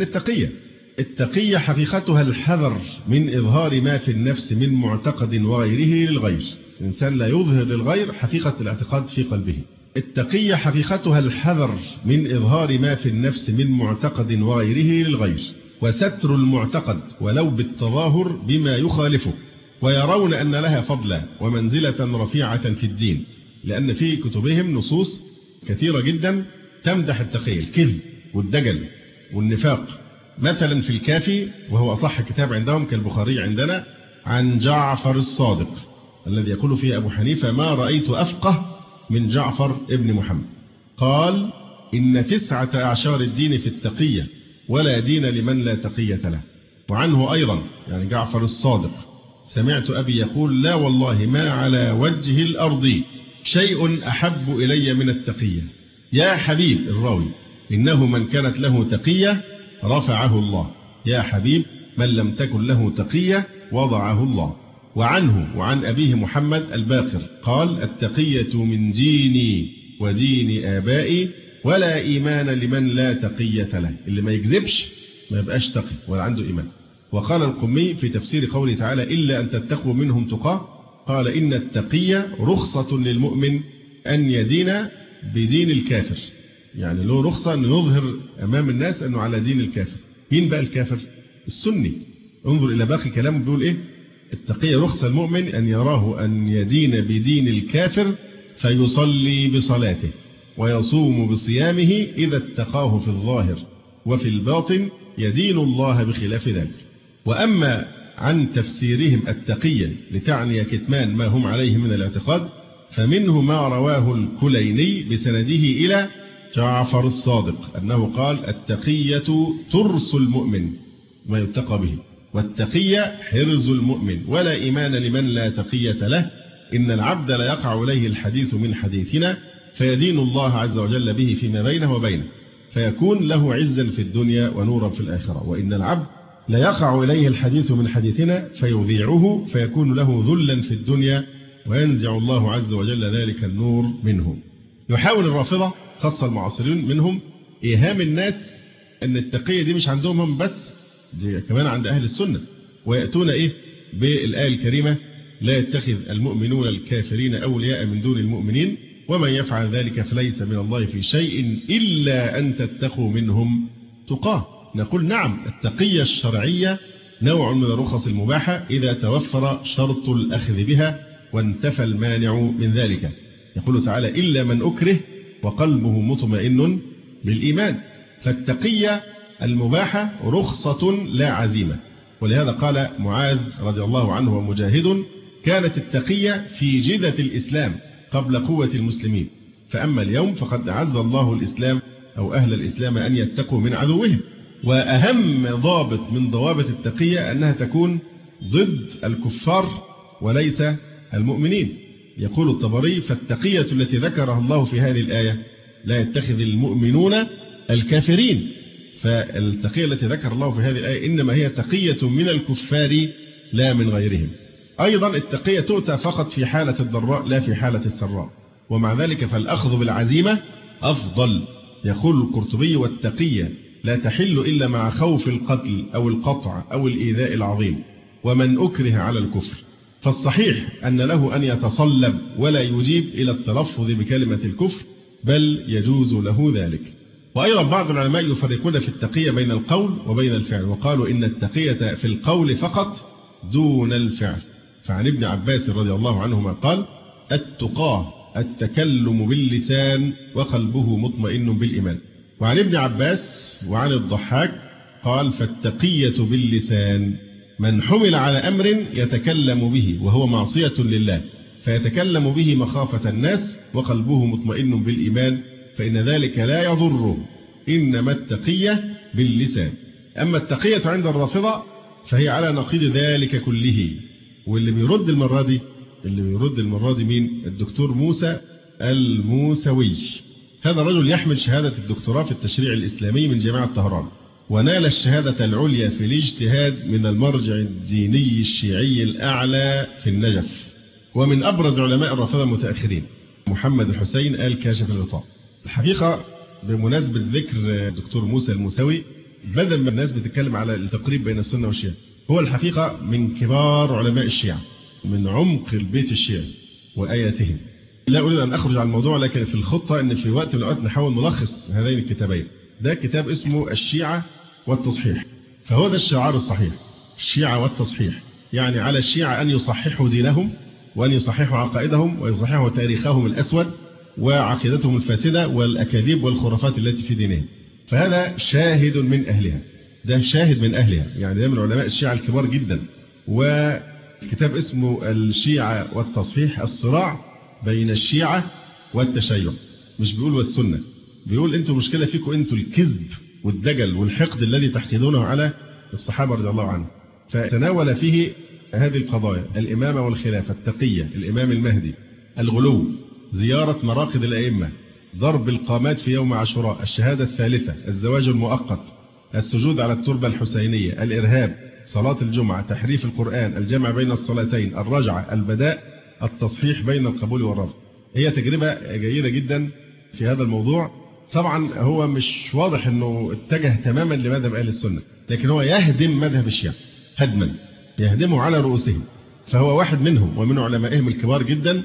التقية حقيقتها الحذر من إظهار ما في النفس من معتقد وغيره للغير. الإنسان لا يظهر للغير حقيقة الاعتقاد في قلبه. التقية حقيقتها الحذر من إظهار ما في النفس من معتقد وغيره للغير، وستر المعتقد ولو بالتظاهر بما يخالفه، ويرون أن لها فضلا ومنزلة رفيعة في الدين، لأن في كتبهم نصوص كثيرة جدا تمدح التقية، الكذب والدجل والنفاق. مثلا في الكافي، وهو أصح كتاب عندهم كالبخاري عندنا، عن جعفر الصادق الذي يقول فيه أبو حنيفة: ما رأيت أفقه من جعفر ابن محمد. قال: إن 9 أعشار الدين في التقية، ولا دين لمن لا تقية له. وعنه أيضا يعني جعفر الصادق: سمعت أبي يقول: لا والله ما على وجه الأرض شيء أحب إلي من التقية. يا حبيب الراوي إنه من كانت له تقية رفعه الله، يا حبيب من لم تكن له تقية وضعه الله. وعنه وعن أبيه محمد الباقر قال: التقية من ديني ودين آبائي، ولا إيمان لمن لا تقية له. اللي ما يكذبش ما يبقاش تقي ولا عنده إيمان. وقال القمي في تفسير قوله تعالى: إلا أن تتقوا منهم تقاه، قال: إن التقية رخصة للمؤمن أن يدين بدين الكافر. يعني له رخصة أن يظهر أمام الناس أنه على دين الكافر. مين بقى الكافر؟ السني. انظر إلى باقي كلامه بيقول إيه: التقية رخصة المؤمن أن يراه أن يدين بدين الكافر فيصلي بصلاته ويصوم بصيامه إذا اتقاه في الظاهر، وفي الباطن يدين الله بخلاف ذلك. وأما عن تفسيرهم التقية لتعني كتمان ما هم عليه من الاعتقاد، فمنه ما رواه الكليني بسنده إلى جعفر الصادق أنه قال: التقية ترس المؤمن ما يتقى به، والتقية حرز المؤمن، ولا إيمان لمن لا تقية له. إن العبد لا يقع إليه الحديث من حديثنا فيدين الله عز وجل به فيما بينه وبينه، فيكون له عزا في الدنيا ونورا في الآخرة. وإن العبد لا يقع إليه الحديث من حديثنا فيضيعه فيكون له ذلا في الدنيا، وينزع الله عز وجل ذلك النور منه. يحاول الرافضة خاصة المعاصرين منهم إيهام الناس أن التقية دي مش عندهم هم بس، دي كمان عند أهل السنة. ويأتون بالآية الكريمة: لا يتخذ المؤمنون الكافرين أولياء من دون المؤمنين ومن يفعل ذلك فليس من الله في شيء إلا أن تتقوا منهم تقاه. نقول نعم، التقية الشرعية نوع من الرخص المباحة إذا توفر شرط الأخذ بها وانتفى المانع من ذلك. يقول تعالى: إلا من أكره وقلبه مطمئن بالإيمان. فالتقية المباحة رخصة لا عزيمة. ولهذا قال معاذ رضي الله عنه ومجاهد: كانت التقية في جدة الإسلام قبل قوة المسلمين، فأما اليوم فقد أعز الله الإسلام أو أهل الإسلام أن يتقوا من عدوهم. وأهم ضابط من ضوابط التقية أنها تكون ضد الكفار وليس المؤمنين. يقول الطبري: فالتقية التي ذكرها الله في هذه الآية لا يتخذ المؤمنون الكافرين. فالتقية التي ذكر الله في هذه الآية إنما هي تقية من الكفار لا من غيرهم. أيضا التقية تؤتى فقط في حالة الضراء لا في حالة السراء، ومع ذلك فالأخذ بالعزيمة أفضل. يقول القرطبي: والتقية لا تحل إلا مع خوف القتل أو القطع أو الإيذاء العظيم، ومن أكره على الكفر. فالصحيح أن له أن يتصلب ولا يجيب إلى التلفظ بكلمة الكفر، بل يجوز له ذلك. وأيضا بعض العلماء يفرقون في التقية بين القول وبين الفعل، وقالوا إن التقية في القول فقط دون الفعل. فعن ابن عباس رضي الله عنهما قال: التقاه التكلم باللسان وقلبه مطمئن بالإيمان. وعن ابن عباس وعن الضحاك قال: فالتقية باللسان من حمل على أمر يتكلم به وهو معصية لله فيتكلم به مخافة الناس وقلبه مطمئن بالإيمان، فإن ذلك لا يضره إنما التقية باللسان. أما التقية عند الرافضة فهي على نقيض ذلك كله. واللي بيرد المرة دي مين؟ الدكتور موسى الموسوي. هذا الرجل يحمل شهادة الدكتوراه في التشريع الإسلامي من جامعة طهران، ونال الشهادة العليا في الاجتهاد من المرجع الديني الشيعي الأعلى في النجف. ومن أبرز علماء الرافضة المتأخرين محمد الحسين آل كاشف الغطاء. الحقيقة بمناسبة ذكر الدكتور موسى الموسوي، بدل ما الناس بتتكلم على التقريب بين السنة والشيعة، هو الحقيقة من كبار علماء الشيعة، من عمق البيت الشيعي وآياتهم. لا أريد أن أخرج عن الموضوع، لكن في الخطة أن في وقت من الأوقات نحاول نلخص هذين الكتابين. ده كتاب اسمه الشيعة والتصحيح، فهو ده الشعار الصحيح، الشيعة والتصحيح. يعني على الشيعة أن يصححوا دينهم، وأن يصححوا عقائدهم، ويصححوا تاريخهم الأسود وعقيدتهم الفاسدة والأكاذيب والخرافات التي في دينهم. فهذا شاهد من أهلها، ده شاهد من أهلها، يعني ده من علماء الشيعة الكبار جدا. وكتاب اسمه الشيعة والتصحيح، الصراع بين الشيعة والتشيع. مش بيقول والسنة، بيقول انتوا مشكلة فيكم انتوا الكذب والدجل والحقد الذي تحقدونه على الصحابة رضي الله عنهم. فتناول فيه هذه القضايا: الإمامة والخلافة، التقية، الإمام المهدي، الغلو، زيارة مراقد الأئمة، ضرب القامات في يوم عاشوراء، الشهادة الثالثة، الزواج المؤقت، السجود على التربة الحسينية، الإرهاب، صلاة الجمعة، تحريف القرآن، الجمع بين الصلاتين، الرجعة، البداء، التصحيح بين القبول والرفض. هي تجربة جيدة جدا في هذا الموضوع. طبعا هو مش واضح أنه اتجه تماما لمذهب أهل السنة، لكن هو يهدم مذهب الشيعة هدما، يهدمه على رؤوسهم. فهو واحد منهم ومن علمائهم الكبار جدا،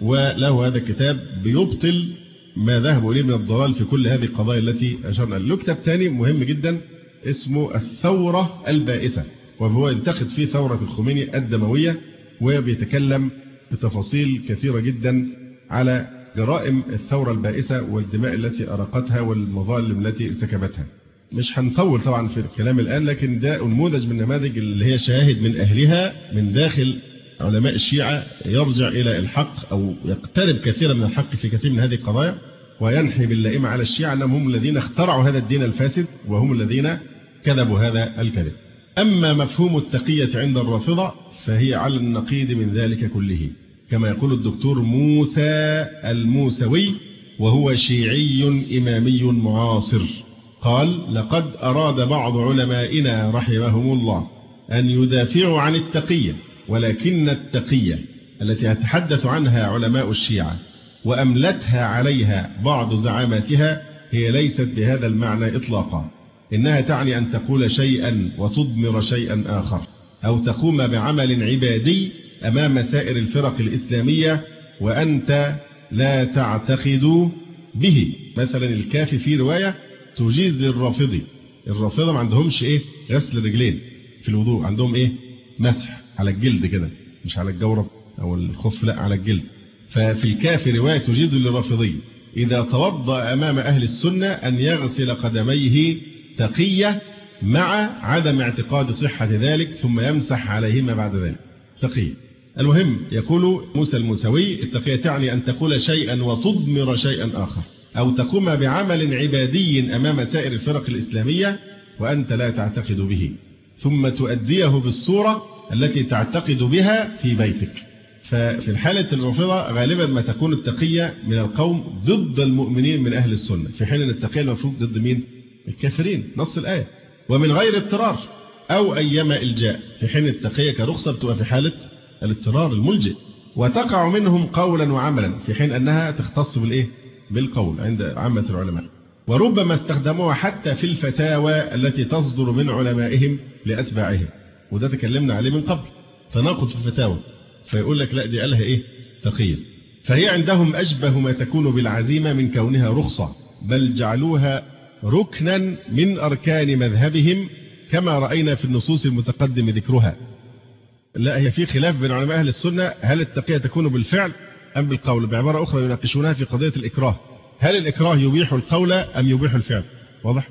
وله هذا الكتاب بيبطل ما ذهبوا إليه من الضلال في كل هذه القضايا التي أشرنا. له كتاب ثاني مهم جدا اسمه الثورة البائسة، وهو ينتقد فيه ثورة الخميني الدموية، وبيتكلم بتفاصيل كثيرة جدا على جرائم الثورة البائسة والدماء التي أراقتها والمظالم التي ارتكبتها. مش هنطول طبعا في الكلام الآن، لكن ده نموذج من نماذج اللي هي شاهد من أهلها من داخل علماء الشيعة، يرجع إلى الحق أو يقترب كثيرا من الحق في كثير من هذه القضايا، وينحي باللائمة على الشيعة أنهم هم الذين اخترعوا هذا الدين الفاسد، وهم الذين كذبوا هذا الكذب. أما مفهوم التقية عند الرافضة فهي على النقيض من ذلك كله، كما يقول الدكتور موسى الموسوي، وهو شيعي إمامي معاصر. قال: لقد أراد بعض علمائنا رحمهم الله أن يدافعوا عن التقية، ولكن التقية التي يتحدث عنها علماء الشيعة وأملتها عليها بعض زعاماتها هي ليست بهذا المعنى إطلاقا. إنها تعني أن تقول شيئا وتضمر شيئا آخر، أو تقوم بعمل عبادي أمام سائر الفرق الإسلامية وأنت لا تعتقد به. مثلا الكافي في رواية تجيز للرافضي. الرافضة ما عندهمش غسل الرجلين في الوضوء، عندهم مسح على الجلد كده، مش على الجورب أو الخف، لا على الجلد. ففي الكافي رواية تجيز للرافضي إذا توضأ أمام أهل السنة أن يغسل قدميه تقية مع عدم اعتقاد صحة ذلك، ثم يمسح عليهما بعد ذلك تقية. المهم يقول موسى الموسوي: التقية تعني أن تقول شيئا وتضمر شيئا آخر، أو تقوم بعمل عبادي أمام سائر الفرق الإسلامية وأنت لا تعتقد به، ثم تؤديه بالصورة التي تعتقد بها في بيتك. ففي الحالة الرافضة غالبا ما تكون التقية من القوم ضد المؤمنين من أهل السنة، في حين أن التقية المفروض ضد مين؟ الكافرين، نص الآية، ومن غير اضطرار أو أيما إلجاء، في حين التقية كرخصة بتبقى في حالة الاضطرار الملجئ، وتقع منهم قولا وعملا، في حين أنها تختص بالقول عند عامة العلماء. وربما استخدموها حتى في الفتاوى التي تصدر من علمائهم لأتباعهم، وده تكلمنا عليه من قبل، تناقض في الفتاوى، فيقول لك لا دي قالها تقية. فهي عندهم أشبه ما تكون بالعزيمة من كونها رخصة، بل جعلوها ركنا من أركان مذهبهم كما رأينا في النصوص المتقدم ذكرها. لا، هي في خلاف بين علماء أهل السنة هل التقية تكون بالفعل أم بالقول. بعبارة أخرى يناقشونها في قضية الإكراه، هل الإكراه يبيح القول أم يبيح الفعل؟ واضح؟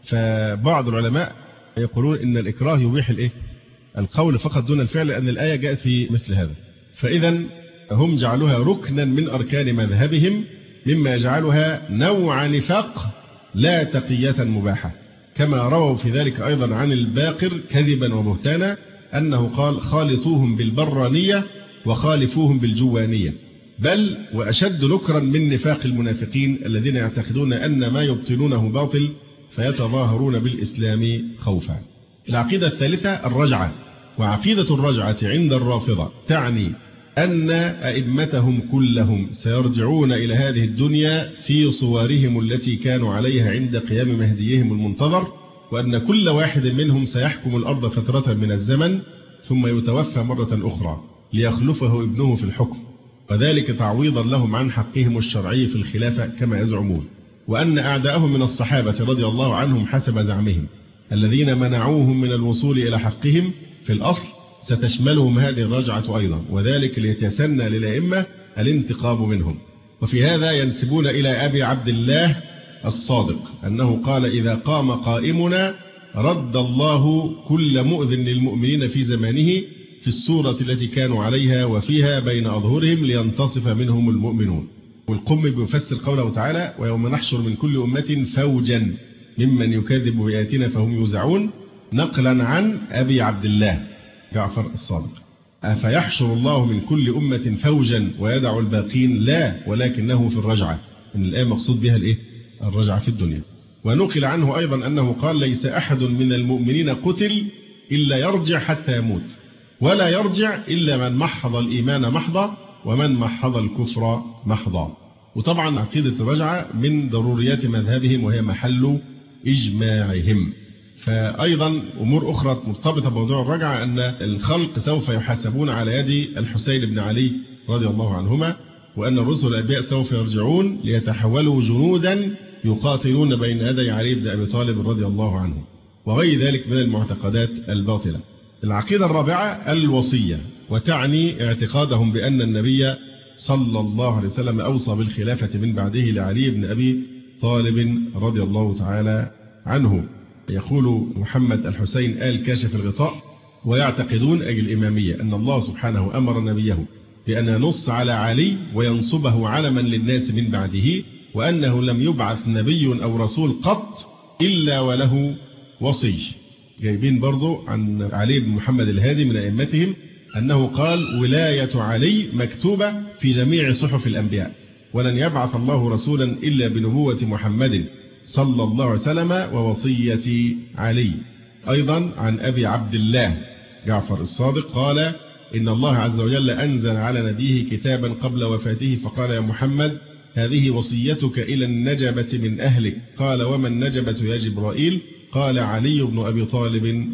فبعض العلماء يقولون إن الإكراه يبيح القول فقط دون الفعل، لأن الآية جاءت في مثل هذا. فإذا هم جعلوها ركنا من أركان مذهبهم، مما يجعلها نوع نفاق لا تقية مباحة، كما رووا في ذلك أيضا عن الباقر كذبا وبهتانا أنه قال خالطوهم بالبرانية وخالفوهم بالجوانية. بل وأشد نكرا من نفاق المنافقين الذين يعتقدون أن ما يبطلونه باطل فيتظاهرون بالإسلام خوفا. العقيدة الثالثة الرجعة. وعقيدة الرجعة عند الرافضة تعني أن أئمتهم كلهم سيرجعون إلى هذه الدنيا في صورهم التي كانوا عليها عند قيام مهديهم المنتظر، وأن كل واحد منهم سيحكم الأرض فترة من الزمن ثم يتوفى مرة أخرى ليخلفه ابنه في الحكم، وذلك تعويضا لهم عن حقهم الشرعي في الخلافة كما يزعمون. وأن أعداءهم من الصحابة رضي الله عنهم حسب زعمهم الذين منعوهم من الوصول إلى حقهم في الأصل ستشملهم هذه الرجعة أيضا، وذلك ليتسنى للأئمة الانتقام منهم. وفي هذا ينسبون إلى أبي عبد الله الصادق أنه قال إذا قام قائمنا رد الله كل مؤذن للمؤمنين في زمانه في الصورة التي كانوا عليها وفيها بين أظهرهم لينتصف منهم المؤمنون. والقم بيفسر قوله تعالى ويوم نحشر من كل أمة فوجا ممن يكذب بآياتنا فهم يوزعون، نقلا عن أبي عبد الله جعفر الصادق. أفيحشر الله من كل أمة فوجا ويدع الباقين؟ لا، ولكنه في الرجعة، إن الآية مقصود بها الرجعة في الدنيا. ونقل عنه أيضا أنه قال ليس أحد من المؤمنين قتل إلا يرجع حتى يموت، ولا يرجع إلا من محض الإيمان محضا ومن محض الكفر محضا. وطبعا عقيدة الرجعة من ضروريات مذهبهم وهي محل إجماعهم. فأيضا أمور أخرى مرتبطة بموضوع الرجعة أن الخلق سوف يحاسبون على يد الحسين بن علي رضي الله عنهما، وأن الرسل الأنبياء سوف يرجعون ليتحولوا جنودا يقاتلون بين يدي علي بن أبي طالب رضي الله عنه، وغير ذلك من المعتقدات الباطلة. العقيدة الرابعة الوصية، وتعني اعتقادهم بأن النبي صلى الله عليه وسلم أوصى بالخلافة من بعده لعلي بن أبي طالب رضي الله تعالى عنه. يقول محمد الحسين آل كاشف الغطاء ويعتقدون أجل الإمامية أن الله سبحانه أمر نبيه بأن ينص على علي وينصبه علما للناس من بعده، وأنه لم يبعث نبي أو رسول قط إلا وله وصي. جايبين برضو عن علي بن محمد الهادي من أئمتهم أنه قال ولاية علي مكتوبة في جميع صحف الأنبياء، ولن يبعث الله رسولا إلا بنبوة محمد صلى الله عليه وسلم ووصية علي. أيضا عن أبي عبد الله جعفر الصادق قال إن الله عز وجل أنزل على نبيه كتابا قبل وفاته فقال يا محمد هذه وصيتك إلى النجبة من أهلك. قال وما النجبة يا جبرائيل؟ قال علي بن أبي طالب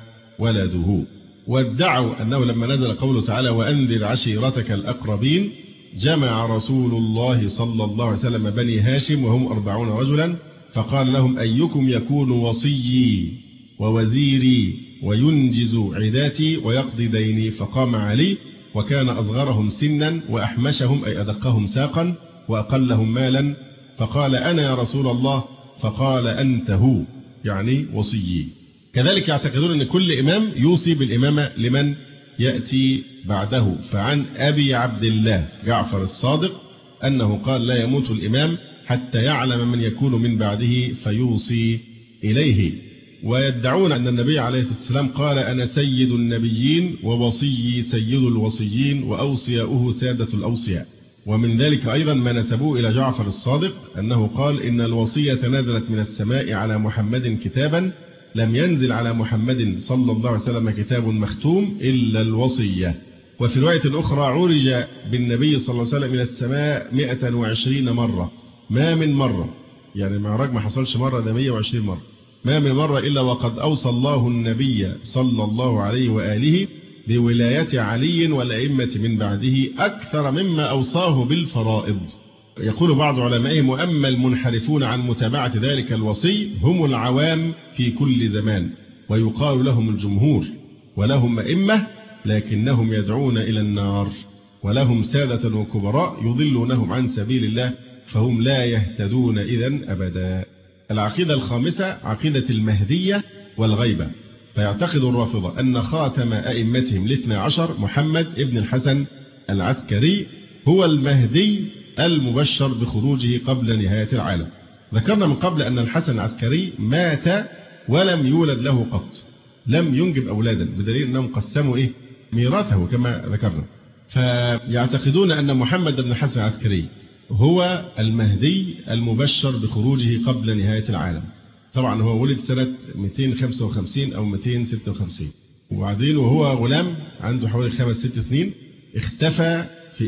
وولده. وادعوا أنه لما نزل قوله تعالى وأنذر عشيرتك الأقربين جمع رسول الله صلى الله عليه وسلم بني هاشم وهم 40 رجلا، فقال لهم أيكم يكون وصيي ووزيري وينجز عداتي ويقضي ديني؟ فقام علي وكان أصغرهم سنا وأحمشهم أي أدقهم ساقا وأقلهم مالا، فقال أنا يا رسول الله، فقال أنت هو، يعني وصيي. كذلك يعتقدون أن كل إمام يوصي بالإمامة لمن يأتي بعده. فعن أبي عبد الله جعفر الصادق أنه قال لا يموت الإمام حتى يعلم من يكون من بعده فيوصي إليه. ويدعون أن النبي عليه الصلاة والسلام قال أنا سيد النبيين ووصيي سيد الوصيين وأوصياؤه سادة الأوصياء. ومن ذلك أيضا ما نسبوه إلى جعفر الصادق أنه قال إن الوصية نزلت من السماء على محمد كتابا لم ينزل على محمد صلى الله عليه وسلم كتاب مختوم إلا الوصية. وفي رواية أخرى عرج بالنبي صلى الله عليه وسلم إلى السماء 120 مرة، ما من مرة، يعني المعراج ما حصلش مرة، ده 120 مرة، ما من مرة إلا وقد أوصى الله النبي صلى الله عليه وآله بولاية علي والأئمة من بعده أكثر مما أوصاه بالفرائض. يقول بعض علمائهم وأما المنحرفون عن متابعة ذلك الوصي هم العوام في كل زمان، ويقال لهم الجمهور، ولهم أئمة لكنهم يدعون إلى النار، ولهم سادة وكبراء يضلونهم عن سبيل الله فهم لا يهتدون إذن أبدا. العقيدة الخامسة عقيدة المهدية والغيبة. فيعتقد الرافضة أن خاتم أئمتهم ل12 محمد ابن الحسن العسكري هو المهدي المبشر بخروجه قبل نهاية العالم. ذكرنا من قبل أن الحسن العسكري مات ولم يولد له قط، لم ينجب أولادا، بدليل أنهم قسموا ميراثه كما ذكرنا. فيعتقدون أن محمد بن الحسن العسكري هو المهدي المبشر بخروجه قبل نهاية العالم. طبعا هو ولد سنة 255 أو 256، وبعدين وهو غلام عنده حوالي 5-6 سنين اختفى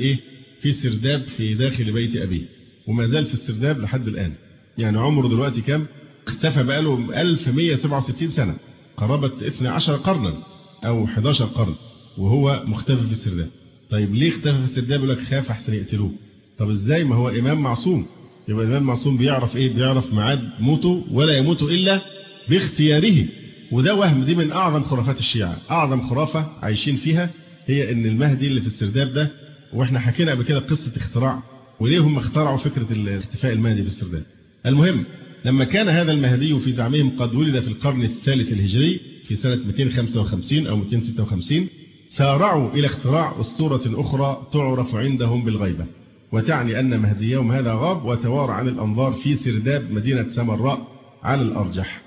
في سرداب في داخل بيت أبيه، وما زال في السرداب لحد الآن. يعني عمره دلوقتي كم؟ اختفى بقاله 1167 سنة، قرابة 12 قرنا أو 11 قرن وهو مختفي في السرداب. طيب ليه اختفى في السرداب؟ يقول لك خاف أحسن يقتلوه. طب ازاي؟ ما هو إمام معصوم، يبقى الإمام معصوم بيعرف بيعرف ميعاد موته ولا يموت إلا باختياره. وده وهم، دي من أعظم خرافات الشيعة. أعظم خرافة عايشين فيها هي إن المهدي اللي في السرداب ده، وإحنا حكينا قبل كده قصة اختراع وليه هم اخترعوا فكرة اختفاء المهدي في السرداب. المهم، لما كان هذا المهدي في زعمهم قد ولد في القرن الثالث الهجري في سنة 255 أو 256، سارعوا إلى اختراع أسطورة أخرى تعرف عندهم بالغيبة، وتعني أن مهديهم هذا غاب وتوارى عن الأنظار في سرداب مدينة سمراء على الأرجح،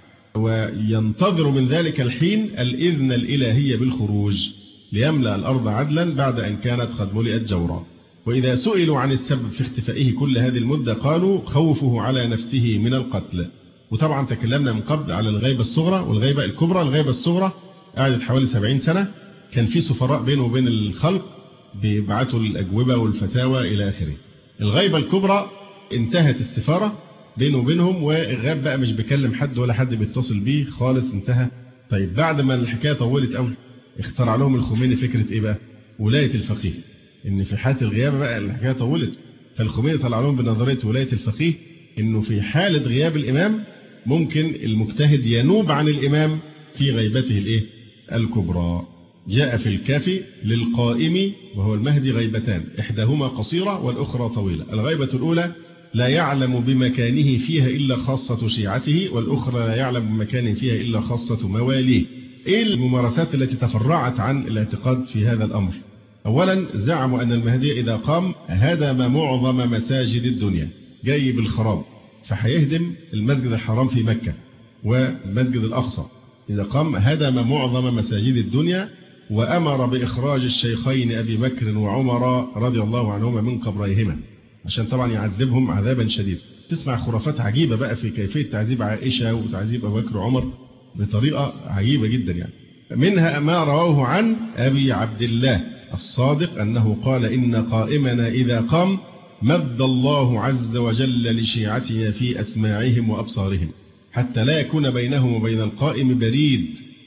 وينتظر من ذلك الحين الإذن الإلهي بالخروج ليملأ الأرض عدلا بعد أن كانت قد ملئت جورا. وإذا سئلوا عن السبب في اختفائه كل هذه المدة قالوا خوفه على نفسه من القتل. وطبعا تكلمنا من قبل على الغيبة الصغرى والغيبة الكبرى. الغيبة الصغرى قعدت حوالي 70 سنة، كان في سفراء بينه وبين الخلق بيبعتوا الأجوبة والفتاوى إلى آخره. الغيبة الكبرى انتهت السفارة بينه وبينهم، وغاب بقى مش بيكلم حد ولا حد بيتصل بيه خالص، انتهى. طيب بعد ما الحكاية طولت قوي اخترع لهم الخميني فكرة بقى؟ ولاية الفقيه. إن في حالة الغياب بقى الحكاية طولت، فالخميني طلع لهم بنظرية ولاية الفقيه، إنه في حالة غياب الإمام ممكن المجتهد ينوب عن الإمام في غيبته الكبرى. جاء في الكافي للقائم وهو المهدي غيبتان، إحداهما قصيرة والأخرى طويلة. الغيبة الأولى لا يعلم بمكانه فيها إلا خاصة شيعته، والأخرى لا يعلم بمكانه فيها إلا خاصة مواليه. إيه الممارسات التي تفرعت عن الاعتقاد في هذا الأمر؟ أولا زعموا أن المهدي إذا قام هدم معظم مساجد الدنيا، جاي بالخراب، فهيهدم المسجد الحرام في مكة والمسجد الأقصى. إذا قام هدم معظم مساجد الدنيا، وأمر بإخراج الشيخين أبي بكر وعمر رضي الله عنهما من قبريهما، عشان طبعا يعذبهم عذابا شديدا. تسمع خرافات عجيبة بقى في كيفية تعذيب عائشة وتعذيب أبي بكر وعمر بطريقة عجيبة جدا يعني. منها ما رواه عن أبي عبد الله الصادق أنه قال إن قائمنا إذا قام مد الله عز وجل لشيعته في أسماعهم وأبصارهم حتى لا يكون بينهم وبين القائم بريد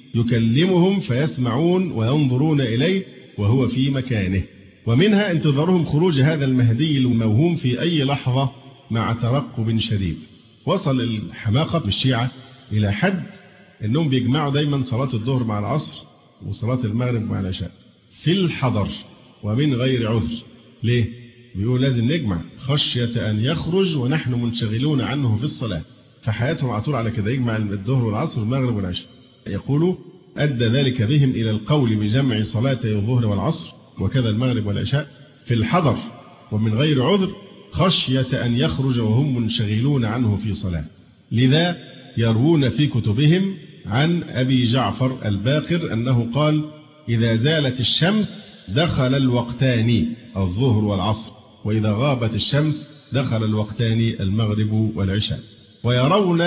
يكلمهم فيسمعون وينظرون إليه وهو في مكانه. ومنها انتظارهم خروج هذا المهدي الموهوم في أي لحظة مع ترقب شديد. وصل الحماقة بالشيعة إلى حد أنهم بيجمعوا دايما صلاة الظهر مع العصر وصلاة المغرب مع العشاء في الحضر ومن غير عذر. ليه؟ بيقول لازم نجمع خشية أن يخرج ونحن منشغلون عنه في الصلاة، فحياتهم على طول على كده، يجمع الظهر والعصر والمغرب والعشاء. يقولوا أدى ذلك بهم إلى القول بجمع صلاتي الظهر والعصر وكذا المغرب والعشاء في الحضر ومن غير عذر خشية أن يخرج وهم منشغلون عنه في صلاة. لذا يروون في كتبهم عن أبي جعفر الباقر أنه قال إذا زالت الشمس دخل الوقتان الظهر والعصر، وإذا غابت الشمس دخل الوقتان المغرب والعشاء. ويرون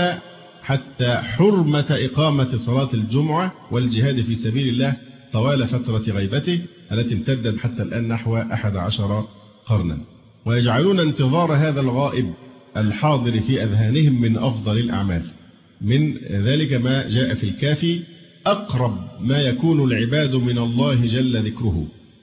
حتى حرمة إقامة صلاة الجمعة والجهاد في سبيل الله طوال فترة غيبته التي امتدت حتى الآن نحو 11 قرنا. ويجعلون انتظار هذا الغائب الحاضر في أذهانهم من أفضل الأعمال. من ذلك ما جاء في الكافي أقرب ما يكون العباد من الله جل ذكره،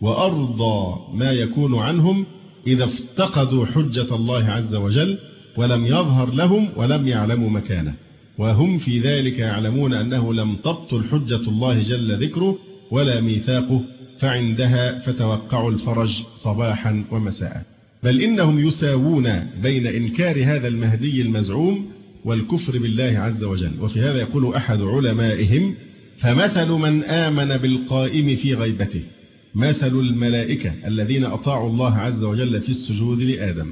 وأرضى ما يكون عنهم إذا افتقدوا حجة الله عز وجل ولم يظهر لهم ولم يعلموا مكانه، وهم في ذلك يعلمون أنه لم تبطل حجة الله جل ذكره ولا ميثاقه، فعندها فتوقعوا الفرج صباحا ومساء. بل إنهم يساوون بين إنكار هذا المهدي المزعوم والكفر بالله عز وجل. وفي هذا يقول أحد علمائهم فمثل من آمن بالقائم في غيبته مثل الملائكة الذين أطاعوا الله عز وجل في السجود لآدم،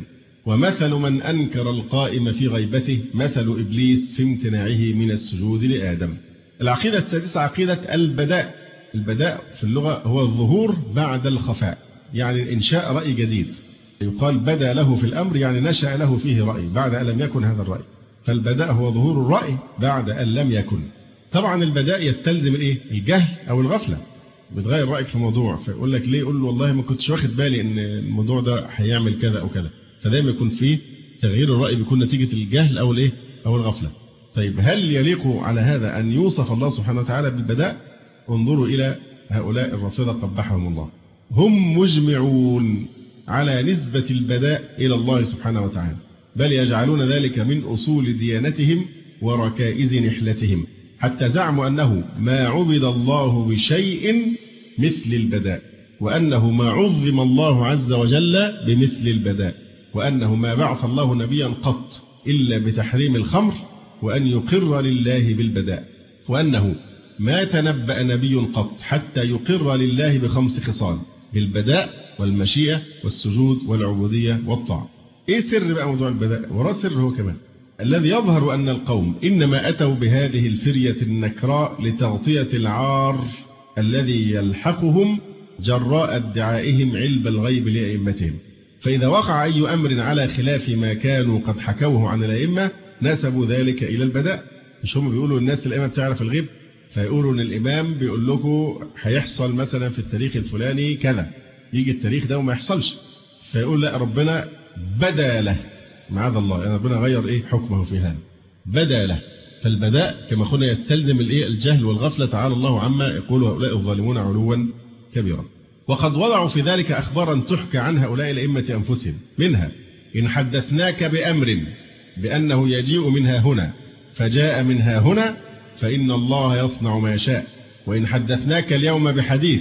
ومثل من أنكر القائم في غيبته مثل إبليس في امتناعه من السجود لآدم. العقيدة السادسة عقيدة البداء. البداء في اللغة هو الظهور بعد الخفاء، يعني إنشاء رأي جديد. يقال بدا له في الأمر، يعني نشأ له فيه رأي بعد أن لم يكن هذا الرأي. فالبداء هو ظهور الرأي بعد أن لم يكن. طبعا البداء يستلزم الجهل أو الغفلة. بتغير رأيك في موضوع فيقول لك ليه؟ يقول له والله ما كنتش واخد بالي ان الموضوع ده هيعمل كذا او كذا. فدايما يكون فيه تغيير الرأي بيكون نتيجة الجهل او او الغفلة. طيب هل يليق على هذا ان يوصف الله سبحانه وتعالى بالبداء؟ انظروا الى هؤلاء الرافضة قبحهم الله. هم مجمعون على نسبة البداء الى الله سبحانه وتعالى، بل يجعلون ذلك من اصول ديانتهم وركائز نحلتهم، حتى زعموا أنه ما عبد الله بشيء مثل البداء، وأنه ما عظم الله عز وجل بمثل البداء، وأنه ما بعث الله نبيا قط إلا بتحريم الخمر وأن يقر لله بالبداء، وأنه ما تنبأ نبي قط حتى يقر لله ب5 خصال: بالبداء والمشيئة والسجود والعبودية والطاعة. إيه سر بقى موضوع البداء؟ وراه سر هو كمان. الذي يظهر أن القوم إنما أتوا بهذه الفرية النكراء لتغطية العار الذي يلحقهم جراء ادعائهم علم الغيب لأئمتهم. فإذا وقع أي أمر على خلاف ما كانوا قد حكوه عن الأئمة نسبوا ذلك إلى البداء. مش هم بيقولوا الناس الأئمة بتعرف الغيب، فيقولوا أن الإمام بيقول لكم هيحصل مثلا في التاريخ الفلاني كذا، يجي التاريخ ده وما يحصلش، فيقول لا ربنا بدا له، معاذ الله، يعني ربنا غير حكمه في هذا، بدا له. فالبداء كما قلنا يستلزم الجهل والغفلة، تعالى الله عما يقول هؤلاء الظالمون علوا كبيرا. وقد وضعوا في ذلك أخبارا تحكى عن هؤلاء الأئمة أنفسهم، منها: إن حدثناك بأمر بأنه يجيء منها هنا فجاء منها هنا فإن الله يصنع ما يشاء، وإن حدثناك اليوم بحديث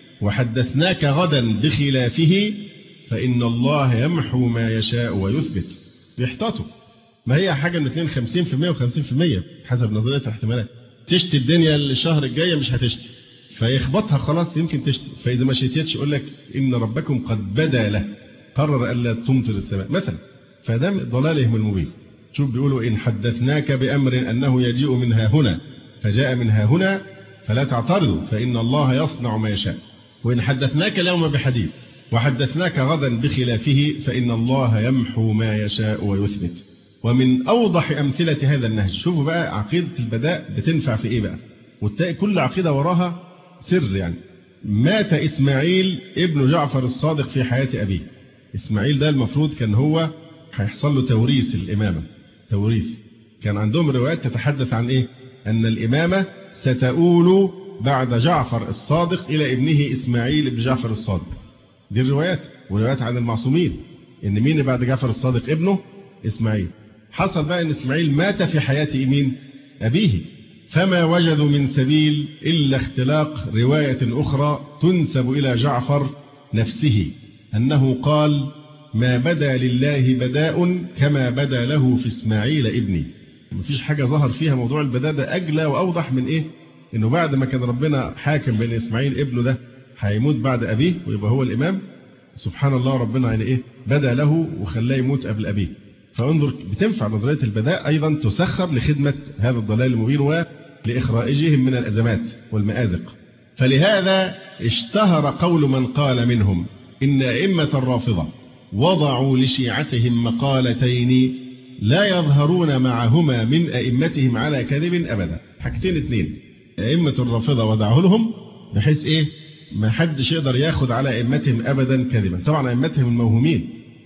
وحدثناك غدا بخلافه فإن الله يمحو ما يشاء ويثبت. بيحتاطوا، ما هي حاجة من 2 50% و50% حسب نظرية الاحتمالات. تشتي الدنيا الشهر الجاي مش هتشتي، فيخبطها خلاص يمكن تشتي، فإذا ما شتيتش يقول لك إن ربكم قد بدا له، قرر ألا تمطر السماء مثلا. فده ضلالهم المبين. شوف بيقولوا: إن حدثناك بأمر أنه يجيء منها هنا فجاء منها هنا فلا تعترضوا فإن الله يصنع ما يشاء، وإن حدثناك اليوم بحديث وحدثناك غدا بخلافه فإن الله يمحو ما يشاء ويثبت. ومن أوضح أمثلة هذا النهج، شوفوا بقى عقيدة البداء بتنفع في إيه بقى، وتلاقي كل عقيدة وراها سر. يعني مات إسماعيل ابن جعفر الصادق في حياة أبيه. إسماعيل ده المفروض كان هو هيحصل له توريث الإمامة، توريث. كان عندهم روايات تتحدث عن أن الإمامة ستؤول بعد جعفر الصادق إلى ابنه إسماعيل ابن جعفر الصادق. دي الروايات، وروايات عن المعصومين إن مين بعد جعفر الصادق؟ ابنه إسماعيل. حصل بقى إن إسماعيل مات في حياة مين؟ أبيه، فما وجدوا من سبيل إلا اختلاق رواية أخرى تنسب إلى جعفر نفسه أنه قال: ما بدا لله بداء كما بدا له في إسماعيل ابني. مفيش حاجة ظهر فيها موضوع البداء ده أجلى وأوضح من إنه بعد ما كان ربنا حاكم بين إسماعيل ابنه ده هيموت بعد أبيه ويبقى هو الإمام، سبحان الله ربنا بدا له وخلاه يموت قبل أبيه. فانظر بتنفع نظرية البداء أيضا تسخر لخدمة هذا الضلال المبين ولإخراجهم من الأزمات والمآزق. فلهذا اشتهر قول من قال منهم إن أئمة الرافضة وضعوا لشيعتهم مقالتين لا يظهرون معهما من أئمتهم على كذب أبدا. حاجتين 2 أئمة الرافضة وضعوا لهم بحيث ما حدش يقدر ياخد على أئمتهم أبدا كذبا. طبعا أئمتهم الموهومين،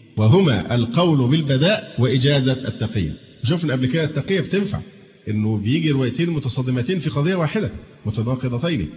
وهما القول بالبداء وإجازة التقية. شوفنا قبل كده التقية بتنفع، إنه بيجي روايتين متصادمتين في قضية واحدة متناقضتين،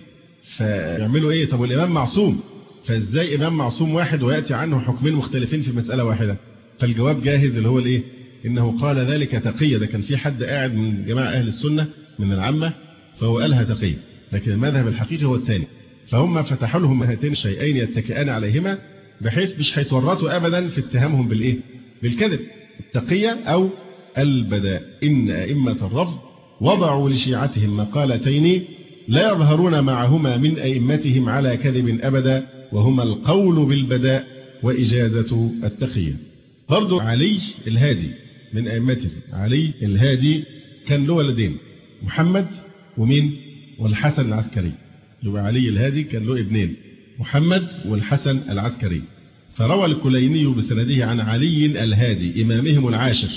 فيعملوا طب والإمام معصوم، فإزاي إمام معصوم واحد ويأتي عنه حكمين مختلفين في مسألة واحدة؟ فالجواب جاهز اللي هو إنه قال ذلك تقية. ده كان في حد قاعد من جماعة أهل السنة من العامة فهو قالها تقية، لكن المذهب الحقيقي هو الثاني. فهم فتحوا لهم هاتين الشيئين يتكئان عليهما بحيث مش هيتورطوا أبدا في اتهامهم بالكذب، التقية أو البداء. إن أئمة الرفض وضعوا لشيعتهم مقالتين لا يظهرون معهما من أئمتهم على كذب أبدا، وهما القول بالبداء وإجازة التقية. برضو علي الهادي من أئمته. علي الهادي كان له ولدين، محمد ومين؟ والحسن العسكري. يبقى علي الهادي كان له ابنين، محمد والحسن العسكري. فروى الكليني بسنده عن علي الهادي إمامهم العاشر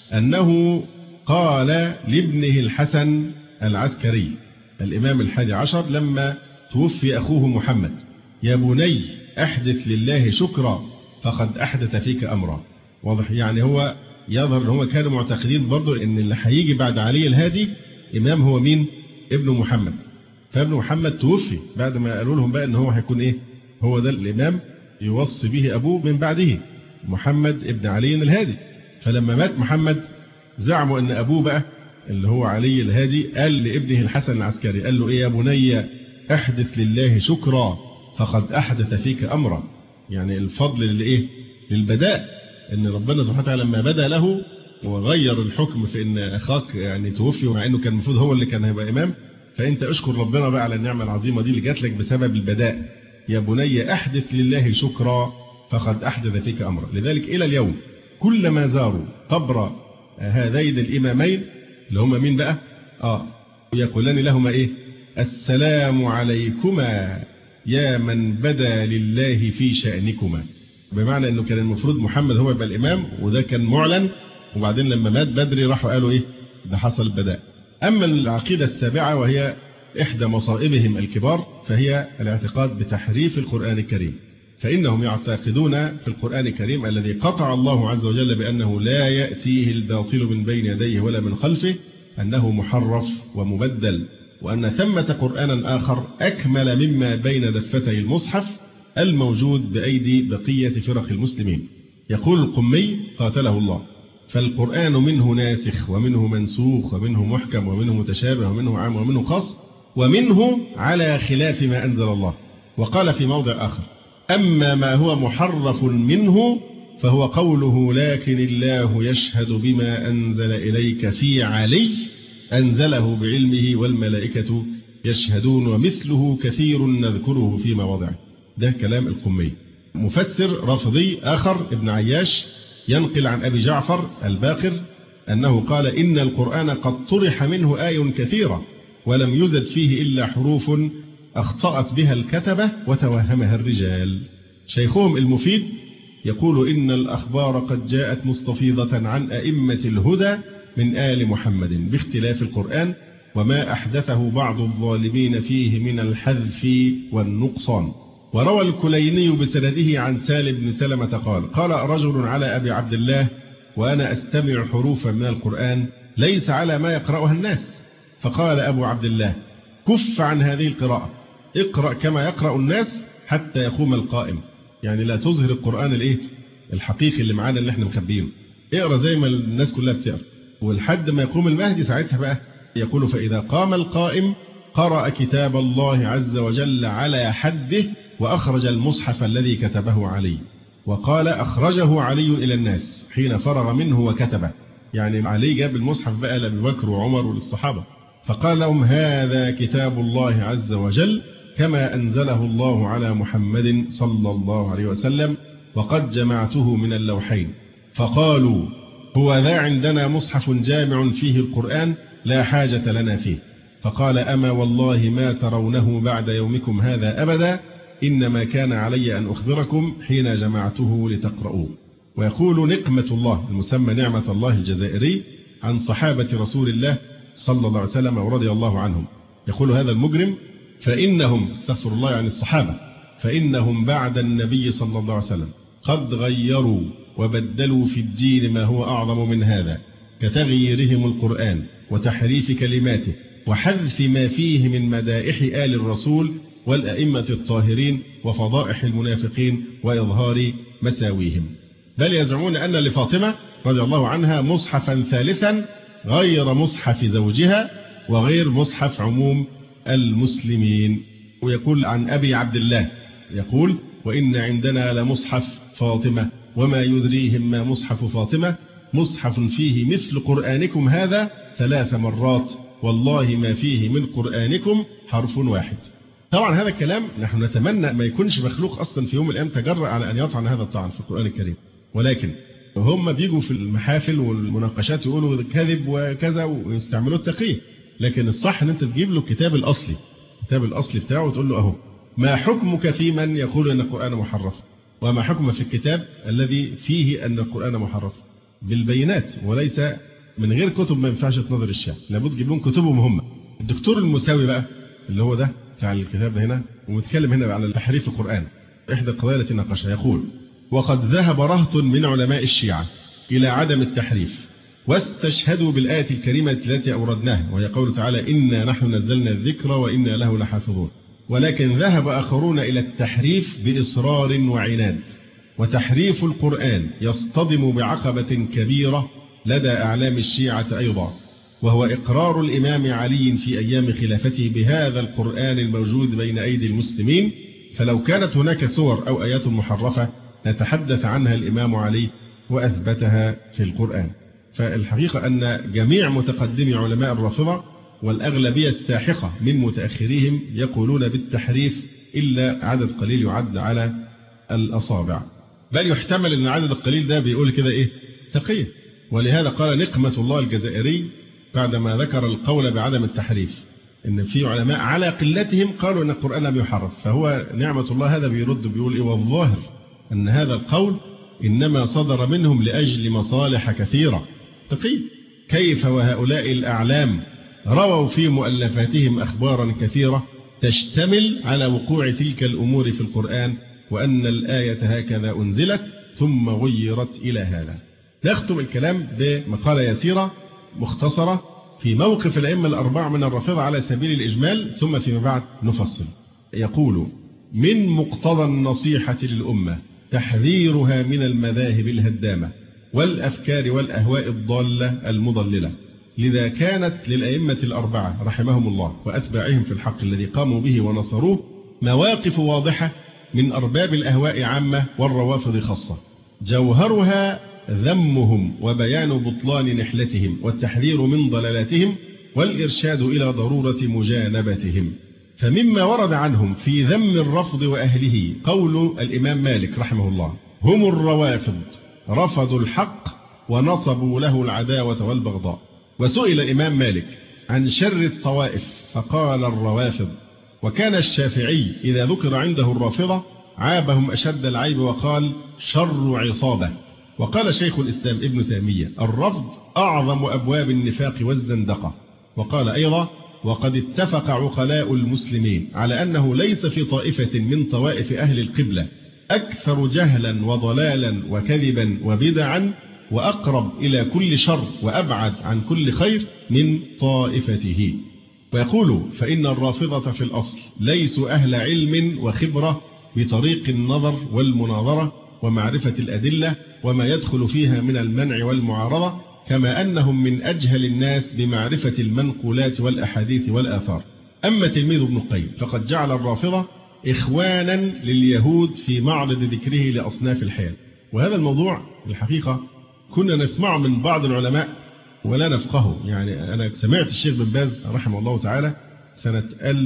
أنه قال لابنه الحسن العسكري الإمام الحادي عشر لما توفي أخوه محمد: يا بني أحدث لله شكرا فقد أحدث فيك أمرا. واضح؟ يعني هو يظهر أن هو كانوا معتقدين برضو أن اللي هيجي بعد علي الهادي إمام هو مين؟ ابن محمد. فابن محمد توفي بعد ما قالوا لهم بقى أن هو هيكون إيه؟ هو ده الإمام يوصي به أبوه من بعده، محمد ابن علي الهادي. فلما مات محمد زعموا أن أبوه بقى اللي هو علي الهادي قال لابنه الحسن العسكري، قال له إيه يا بني أحدث لله شكرا فقد أحدث فيك أمرا. يعني الفضل للإيه؟ للبداء، أن ربنا سبحانه وتعالى لما بدأ له وغير الحكم في أن أخاك يعني توفي مع أنه كان المفروض هو اللي كان هيبقى إمام، فأنت أشكر ربنا بقى على النعمة العظيمة دي اللي جات لك بسبب البداء. يا بني أحدث لله شكرا فقد أحدث فيك أمرا. لذلك إلى اليوم كلما زاروا قبر هذين الإمامين اللي هما مين بقى؟ يقولان لهما إيه؟ السلام عليكما يا من بدا لله في شأنكما. بمعنى أنه كان المفروض محمد هو يبقى الإمام، وده كان معلن، وبعدين لما مات بدري راحوا قالوا إيه؟ ده حصل البداء. أما العقيدة السابعة وهي إحدى مصائبهم الكبار فهي الاعتقاد بتحريف القرآن الكريم. فإنهم يعتقدون في القرآن الكريم الذي قطع الله عز وجل بأنه لا يأتيه الباطل من بين يديه ولا من خلفه أنه محرف ومبدل، وأن ثمة قرآنا آخر أكمل مما بين دفتي المصحف الموجود بأيدي بقية فرق المسلمين. يقول القمي قاتله الله: فالقرآن منه ناسخ ومنه منسوخ ومنه محكم ومنه متشابه ومنه عام ومنه خاص ومنه على خلاف ما أنزل الله. وقال في موضع آخر: أما ما هو محرف منه فهو قوله لكن الله يشهد بما أنزل إليك في علي أنزله بعلمه والملائكة يشهدون ومثله كثير نذكره في مواضعه. ده كلام القمي. مفسر رافضي آخر ابن عياش ينقل عن أبي جعفر الباقر أنه قال: إن القرآن قد طرح منه آي كثيرة ولم يزد فيه إلا حروف أخطأت بها الكتبة وتوهمها الرجال. شيخهم المفيد يقول: إن الأخبار قد جاءت مستفيضة عن أئمة الهدى من آل محمد باختلاف القرآن وما أحدثه بعض الظالمين فيه من الحذف والنقصان. وروى الكليني بسنده عن سالم بن سلمة قال: قال رجل على أبي عبد الله وأنا أستمع حروفا من القرآن ليس على ما يقرأها الناس. فقال أبو عبد الله: كف عن هذه القراءة، اقرأ كما يقرأ الناس حتى يقوم القائم. يعني لا تظهر القرآن الحقيقي اللي معانا اللي احنا مخبينه، اقرأ زي ما الناس كلها بتقرأ، ولحد ما يقوم المهدي ساعتها بقى يقول: فإذا قام القائم قرأ كتاب الله عز وجل على حده وأخرج المصحف الذي كتبه علي. وقال: أخرجه علي إلى الناس حين فرغ منه وكتبه. يعني علي جاب المصحف بقى لأبي بكر وعمر وللصحابة، فقال لهم: هذا كتاب الله عز وجل كما أنزله الله على محمد صلى الله عليه وسلم وقد جمعته من اللوحين. فقالوا: هو ذا عندنا مصحف جامع فيه القرآن لا حاجة لنا فيه. فقال: أما والله ما ترونه بعد يومكم هذا أبدا، إنما كان علي أن أخبركم حين جمعته لتقرؤوه. ويقول نقمة الله المسمى نعمة الله الجزائري عن صحابة رسول الله صلى الله عليه وسلم ورضي الله عنهم، يقول هذا المجرم: فإنهم استغفر الله عن الصحابة فإنهم بعد النبي صلى الله عليه وسلم قد غيروا وبدلوا في الدين ما هو أعظم من هذا، كتغييرهم القرآن وتحريف كلماته وحذف ما فيه من مدائح آل الرسول والأئمة الطاهرين وفضائح المنافقين وإظهار مساويهم. بل يزعمون أن لفاطمة رضي الله عنها مصحفا ثالثا غير مصحف زوجها وغير مصحف عموم المسلمين. ويقول عن أبي عبد الله يقول: وإن عندنا لمصحف فاطمة وما يدريهم ما مصحف فاطمة، مصحف فيه مثل قرآنكم هذا 3 مرات والله ما فيه من قرآنكم حرف واحد. طبعا هذا الكلام نحن نتمنى ما يكونش مخلوق أصلا في يوم من الأيام تجرأ على أن يطعن هذا الطعن في القرآن الكريم، ولكن هم بيجوا في المحافل والمناقشات يقولوا كذب وكذا ويستعملوا التقية، لكن الصح ان انت تجيب له الكتاب الأصلي، الكتاب الأصلي بتاعه، وتقول له أهو ما حكمك في من يقول أن القرآن محرف، وما حكم في الكتاب الذي فيه أن القرآن محرف، بالبينات، وليس من غير كتب. ما ينفعش تنظر الشيعة، لابد تجيب لهم كتبهم هم. الدكتور المساوي بقى اللي هو ده بتاع الكتاب ده هنا، ومتكلم هنا على تحريف القرآن، إحدى القضايا التي ناقشها، يقول: وقد ذهب رهط من علماء الشيعة إلى عدم التحريف، واستشهدوا بالآية الكريمة التي أوردناها، وهي قوله تعالى: إنا نحن نزلنا الذكر وإنا له لحافظون. ولكن ذهب آخرون إلى التحريف بإصرار وعناد، وتحريف القرآن يصطدم بعقبة كبيرة لدى أعلام الشيعة أيضا، وهو إقرار الإمام علي في أيام خلافته بهذا القرآن الموجود بين أيدي المسلمين. فلو كانت هناك سور أو آيات محرفة نتحدث عنها الإمام علي وأثبتها في القرآن. فالحقيقة أن جميع متقدمي علماء الرافضة والأغلبية الساحقة من متأخريهم يقولون بالتحريف، إلا عدد قليل يعد على الأصابع، بل يحتمل أن العدد القليل ده بيقول كده إيه؟ تقية. ولهذا قال نقمة الله الجزائري بعدما ذكر القول بعدم التحريف، إن في علماء على قلتهم قالوا أن القرآن لم يحرف، فهو نعمة الله هذا بيرد بيقول إيه؟ والظاهر أن هذا القول إنما صدر منهم لأجل مصالح كثيرة. تقي كيف وهؤلاء الأعلام رووا في مؤلفاتهم أخبارا كثيرة تشتمل على وقوع تلك الأمور في القرآن، وأن الآية هكذا أنزلت ثم غيرت إلى هذا. نختم الكلام بمقالة يسيرة مختصرة في موقف الأئمة الأربعة من الرافضة على سبيل الإجمال، ثم فيما بعد نفصل. يقول: من مقتضى النصيحة للأمة تحذيرها من المذاهب الهدامة والأفكار والأهواء الضالة المضللة، لذا كانت للأئمة الأربعة رحمهم الله وأتباعهم في الحق الذي قاموا به ونصروه مواقف واضحة من أرباب الأهواء عامة والروافض خاصة، جوهرها ذمهم وبيان بطلان نحلتهم والتحذير من ضلالاتهم والإرشاد إلى ضرورة مجانبتهم. فمما ورد عنهم في ذم الرفض وأهله قول الإمام مالك رحمه الله: هم الروافض رفضوا الحق ونصبوا له العداوة والبغضاء. وسئل الإمام مالك عن شر الطوائف فقال: الروافض. وكان الشافعي إذا ذكر عنده الرافضة عابهم أشد العيب وقال: شر عصابة. وقال شيخ الإسلام ابن تيمية: الرفض أعظم أبواب النفاق والزندقة. وقال أيضا: وقد اتفق عقلاء المسلمين على أنه ليس في طائفة من طوائف أهل القبلة أكثر جهلا وضلالا وكذبا وبدعا وأقرب إلى كل شر وأبعد عن كل خير من طائفته. ويقول: فإن الرافضة في الأصل ليسوا أهل علم وخبرة بطريق النظر والمناظرة ومعرفة الأدلة وما يدخل فيها من المنع والمعارضة، كما أنهم من أجهل الناس بمعرفة المنقولات والأحاديث والآثار. أما تلميذ ابن القيم فقد جعل الرافضة إخوانا لليهود في معرض ذكره لأصناف الحيل. وهذا الموضوع الحقيقة كنا نسمعه من بعض العلماء ولا نفقهه. يعني أنا سمعت الشيخ بن باز رحمه الله تعالى سنة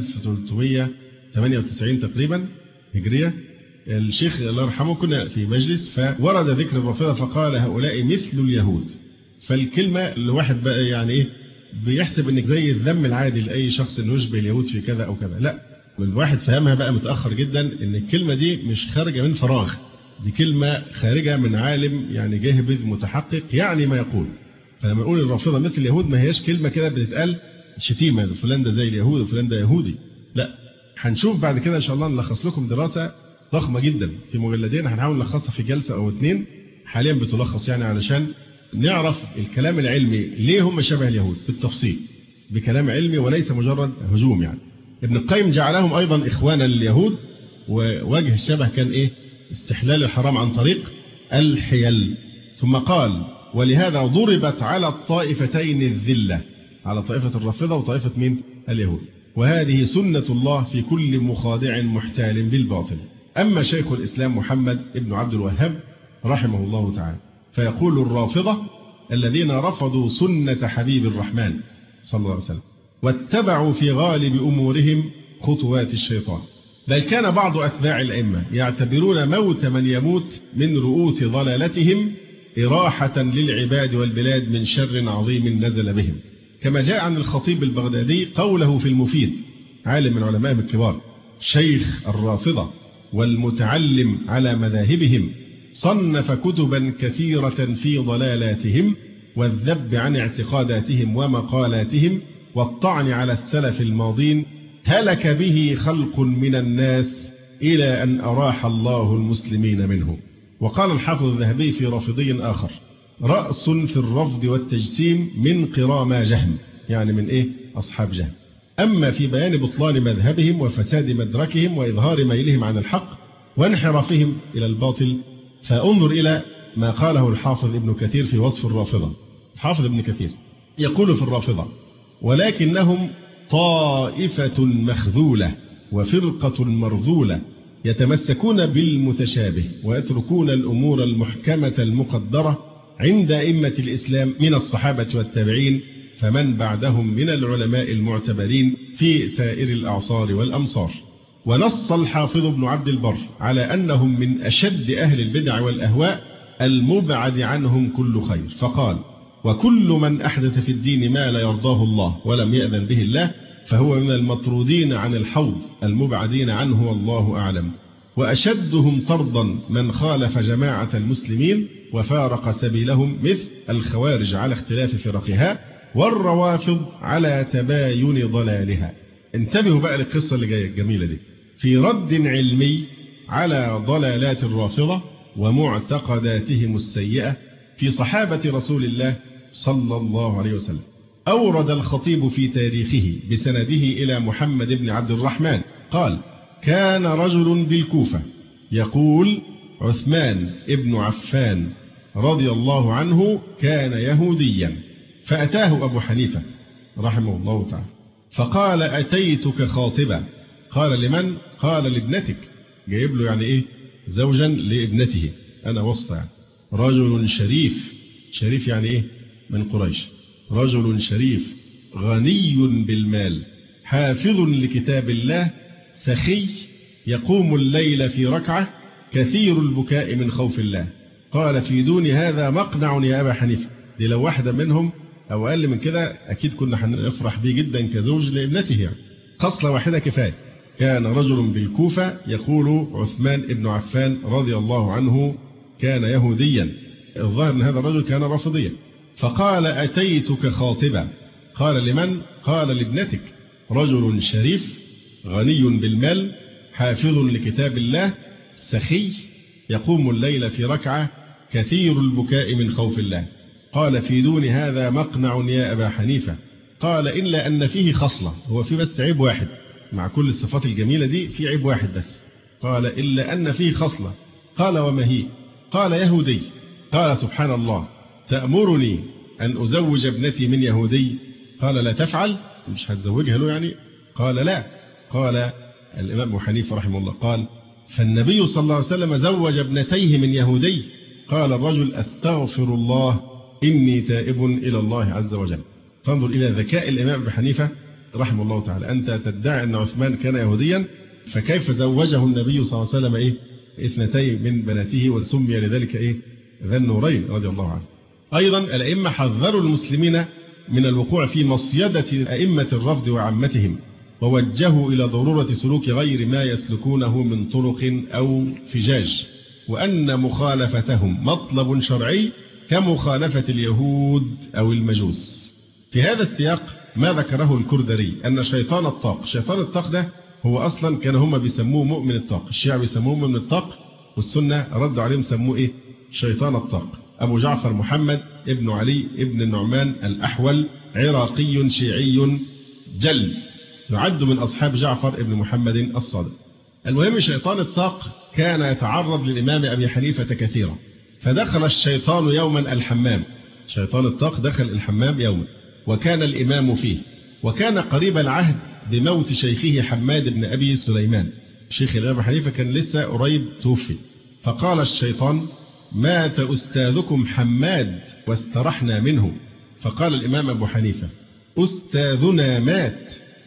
1398 تقريبا هجرية، الشيخ الله يرحمه، كنا في مجلس فورد ذكر الرافضة فقال: هؤلاء مثل اليهود. فالكلمة الواحد بقى يعني إيه بيحسب إنك زي الذم العادي لأي شخص إنه يشبه اليهود في كذا أو كذا. لا، الواحد فهمها بقى متأخر جدا إن الكلمة دي مش خارجة من فراغ، دي كلمة خارجة من عالم يعني جاهبذ متحقق يعني ما يقول. فلما نقول الرافضة مثل اليهود ما هياش كلمة كده بتتقال شتيمة فلان ده زي اليهود وفلان ده يهودي، لا. هنشوف بعد كده إن شاء الله نلخص لكم دراسة ضخمة جدا في مجلدين، هنحاول نلخصها في جلسة أو اتنين، حاليا بتلخص يعني علشان نعرف الكلام العلمي ليه هم شبه اليهود بالتفصيل بكلام علمي وليس مجرد هجوم. يعني ابن القيم جعلهم أيضا إخوانا لليهود، ووجه الشبه كان إيه؟ استحلال الحرام عن طريق الحيل. ثم قال: ولهذا ضربت على الطائفتين الذلة، على طائفة الرافضة وطائفة مين؟ اليهود. وهذه سنة الله في كل مخادع محتال بالباطل. أما شيخ الإسلام محمد ابن عبد الوهاب رحمه الله تعالى فيقول: الرافضة الذين رفضوا سنة حبيب الرحمن صلى الله عليه وسلم واتبعوا في غالب أمورهم خطوات الشيطان. بل كان بعض أتباع الأئمة يعتبرون موت من يموت من رؤوس ضلالتهم إراحة للعباد والبلاد من شر عظيم نزل بهم. كما جاء عن الخطيب البغدادي قوله في المفيد، عالم من علمائهم الكبار، شيخ الرافضة والمتعلم على مذاهبهم، صنف كتبا كثيرة في ضلالاتهم والذب عن اعتقاداتهم ومقالاتهم والطعن على السلف الماضين، هلك به خلق من الناس إلى أن أراح الله المسلمين منه. وقال الحافظ الذهبي في رافضي آخر: رأس في الرفض والتجسيم من قرامى جهم، يعني من إيه؟ أصحاب جهم. أما في بيان بطلان مذهبهم وفساد مدركهم وإظهار ميلهم عن الحق وانحرافهم إلى الباطل، فانظر إلى ما قاله الحافظ ابن كثير في وصف الرافضة. الحافظ ابن كثير يقول في الرافضة: ولكنهم طائفة مخذولة وفرقة مرذولة يتمسكون بالمتشابه ويتركون الأمور المحكمة المقدرة عند أئمة الإسلام من الصحابة والتابعين فمن بعدهم من العلماء المعتبرين في سائر الأعصار والأمصار. ونص الحافظ ابن عبد البر على أنهم من أشد أهل البدع والأهواء المبعد عنهم كل خير، فقال: وكل من أحدث في الدين ما لا يرضاه الله ولم يأذن به الله فهو من المطرودين عن الحوض المبعدين عنه والله أعلم. وأشدهم طردا من خالف جماعة المسلمين وفارق سبيلهم مثل الخوارج على اختلاف فرقها والروافض على تباين ضلالها. انتبهوا بقى للقصة اللي جاية الجميلة دي في رد علمي على ضلالات الرافضة ومعتقداتهم السيئة في صحابة رسول الله صلى الله عليه وسلم. أورد الخطيب في تاريخه بسنده إلى محمد بن عبد الرحمن قال: كان رجل بالكوفة يقول: عثمان ابن عفان رضي الله عنه كان يهوديا، فأتاه أبو حنيفة رحمه الله تعالى فقال: أتيتك خاطبا. قال: لمن؟ قال: لابنتك. جايب له يعني إيه؟ زوجا لابنته، أنا وسط يعني. رجل شريف، شريف يعني إيه؟ من قريش. رجل شريف غني بالمال حافظ لكتاب الله سخي يقوم الليل في ركعة كثير البكاء من خوف الله. قال: في دون هذا مقنع يا أبا حنيفة. دي لو واحدة منهم أو أقل من كده أكيد كنا هنفرح بيه جدا كزوج لابنته يعني. خصلة واحدة كفاية. كان رجل بالكوفة يقول: عثمان ابن عفان رضي الله عنه كان يهوديا. الظاهر أن هذا الرجل كان رافضيا. فقال: أتيتك خاطبا. قال: لمن؟ قال: لابنتك. رجل شريف غني بالمال حافظ لكتاب الله سخي يقوم الليل في ركعة كثير البكاء من خوف الله. قال: في دون هذا مقنع يا أبا حنيفة. قال: إلا أن فيه خصلة، هو في بس عيب واحد مع كل الصفات الجميلة دي، في عيب واحد بس. قال: إلا أن فيه خصلة. قال: وما هي؟ قال: يهودي. قال: سبحان الله، تأمرني أن أزوج ابنتي من يهودي؟ قال: لا تفعل، مش هتزوجها له يعني؟ قال: لا. قال الإمام أبو حنيفة رحمه الله قال: فالنبي صلى الله عليه وسلم زوج ابنتيه من يهودي. قال الرجل: أستغفر الله إني تائب إلى الله عز وجل. فانظر إلى ذكاء الإمام أبو حنيفة رحمه الله تعالى. أنت تدعي أن عثمان كان يهوديا، فكيف زوجه النبي صلى الله عليه وسلم اثنتين من بناته وسمي لذلك ذا النورين رضي الله عنه. أيضا الأئمة حذروا المسلمين من الوقوع في مصيدة أئمة الرفض وعامتهم، ووجهوا إلى ضرورة سلوك غير ما يسلكونه من طرق أو فجاج، وأن مخالفتهم مطلب شرعي كمخالفة اليهود أو المجوس. في هذا السياق ما ذكره الكردري أن شيطان الطاق ده هو أصلا كان هم بيسموه مؤمن الطاق، الشيعة بيسموه مؤمن الطاق، والسنة ردوا عليهم سموه شيطان الطاق. أبو جعفر محمد ابن علي ابن النعمان الأحول عراقي شيعي جلد، يعد من أصحاب جعفر ابن محمد الصادق. المهم شيطان الطاق كان يتعرض للإمام أبي حنيفة كثيرا، فدخل الشيطان يوما الحمام. شيطان الطاق دخل الحمام يوما وكان الإمام فيه، وكان قريب العهد بموت شيخه حماد بن أبي سليمان. شيخ الإمام أبي حنيفة كان لسه قريب توفي. فقال الشيطان: مات أستاذكم حماد واسترحنا منه. فقال الإمام أبو حنيفة: أستاذنا مات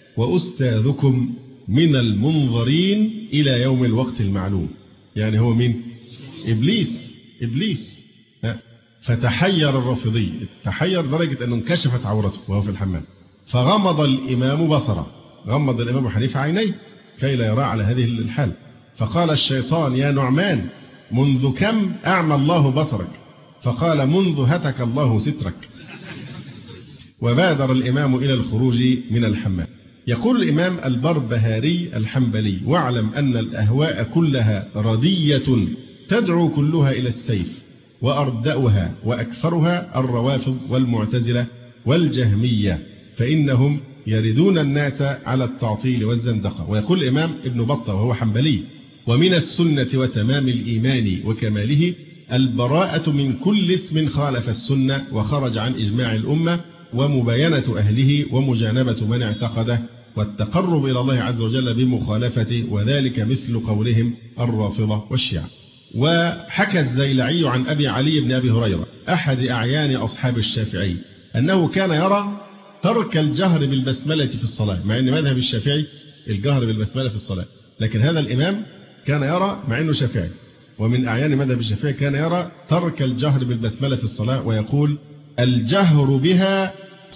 وأستاذكم من المنظرين إلى يوم الوقت المعلوم. يعني هو مين؟ إبليس. فتحير الرافضي، تحير درجة أنه انكشفت عورته وهو في الحمام، فغمض الإمام بصره، غمض الإمام أبو حنيفة عينيه كي لا يرى على هذه الحال، فقال الشيطان يا نعمان منذ كم أعمى الله بصرك؟ فقال منذ هتك الله سترك. وبادر الإمام إلى الخروج من الحمام. يقول الإمام البربهاري الحنبلي: واعلم أن الأهواء كلها ردية تدعو كلها إلى السيف، وأردأها وأكثرها الروافض والمعتزلة والجهمية، فإنهم يردون الناس على التعطيل والزندقة. ويقول الإمام ابن بطة وهو حنبلي: ومن السنة وتمام الإيمان وكماله البراءة من كل اسم خالف السنة وخرج عن إجماع الأمة، ومباينة أهله ومجانبة من اعتقده، والتقرب إلى الله عز وجل بمخالفته، وذلك مثل قولهم الرافضة والشيعة. وحكى الزيلعي عن أبي علي بن أبي هريرة أحد أعيان أصحاب الشافعي أنه كان يرى ترك الجهر بالبسملة في الصلاة، مع أن مذهب الشافعي الجهر بالبسملة في الصلاة، لكن هذا الإمام كان يرى، مع أنه شافعي ومن أعيان مذهب الشافعي، كان يرى ترك الجهر بالبسملة في الصلاة، ويقول الجهر بها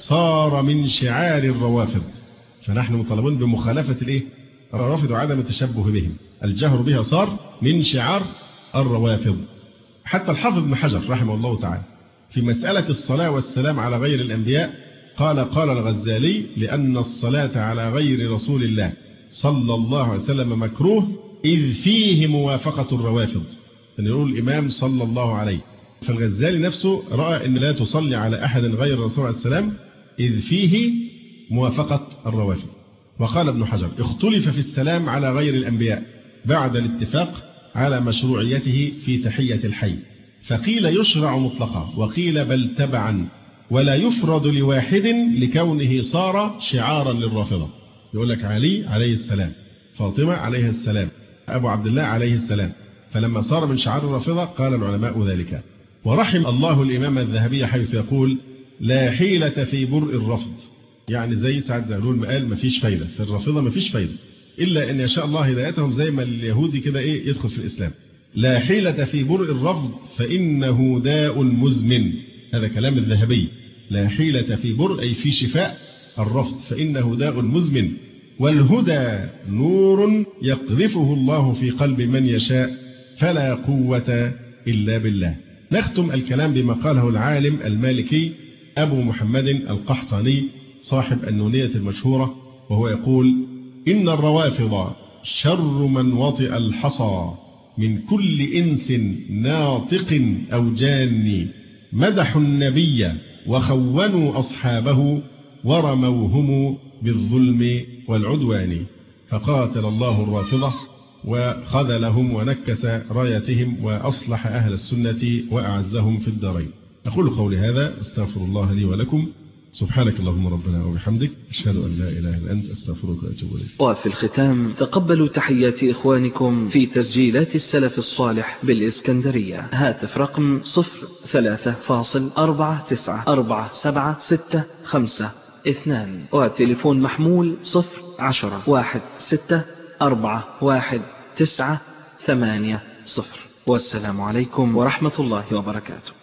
صار من شعار الروافض، فنحن مطالبون بمخالفة الروافض وعدم التشبه بهم. الجهر بها صار من شعار الروافض. حتى الحافظ ابن حجر رحمه الله تعالى في مسألة الصلاة والسلام على غير الأنبياء قال الغزالي: لأن الصلاة على غير رسول الله صلى الله عليه وسلم مكروه إذ فيه موافقة الروافض. أن يقول الإمام صلى الله عليه، فالغزالي نفسه رأى أن لا تصلي على أحد غير الرسول عليه السلام إذ فيه موافقة الروافض. وقال ابن حجر: اختلف في السلام على غير الأنبياء بعد الاتفاق على مشروعيته في تحية الحي، فقيل يشرع مطلقا، وقيل بل تبعا، ولا يفرض لواحد لكونه صار شعارا للرافضة. يقول لك علي عليه السلام، فاطمة عليه السلام، أبو عبد الله عليه السلام، فلما صار من شعار الرافضة قال العلماء ذلك. ورحم الله الإمام الذهبي حيث يقول: لا حيلة في برء الرفض، يعني زي سعد زغلول ما قال مفيش فايدة في الرافضة، مفيش فايدة إلا أن يشاء الله هدايتهم، زي ما اليهودي كده يدخل في الإسلام. لا حيلة في برء الرفض فإنه داء مزمن، هذا كلام الذهبي. لا حيلة في برء أي في شفاء الرفض، فإنه داء مزمن، والهدى نور يقذفه الله في قلب من يشاء، فلا قوة إلا بالله. نختم الكلام بما قاله العالم المالكي أبو محمد القحطاني صاحب النونية المشهورة، وهو يقول: إن الروافض شر من وطئ الحصى من كل إنس ناطق أو جان، مدحوا النبي وخونوا أصحابه ورموهم بالظلم والعدوان، فقاتل الله الرافضة وخذلهم ونكس رايتهم وأصلح أهل السنة وأعزهم في الدارين. أقول قولي هذا، استغفر الله لي ولكم، سبحانك اللهم ربنا وبحمدك، أشهد أن لا إله إلا أنت، أستغفرك وأتوب إليك. وفي الختام تقبلوا تحيات إخوانكم في تسجيلات السلف الصالح بالإسكندرية. هاتف رقم 03.494765، وتليفون محمول 010-16411980. والسلام عليكم ورحمة الله وبركاته.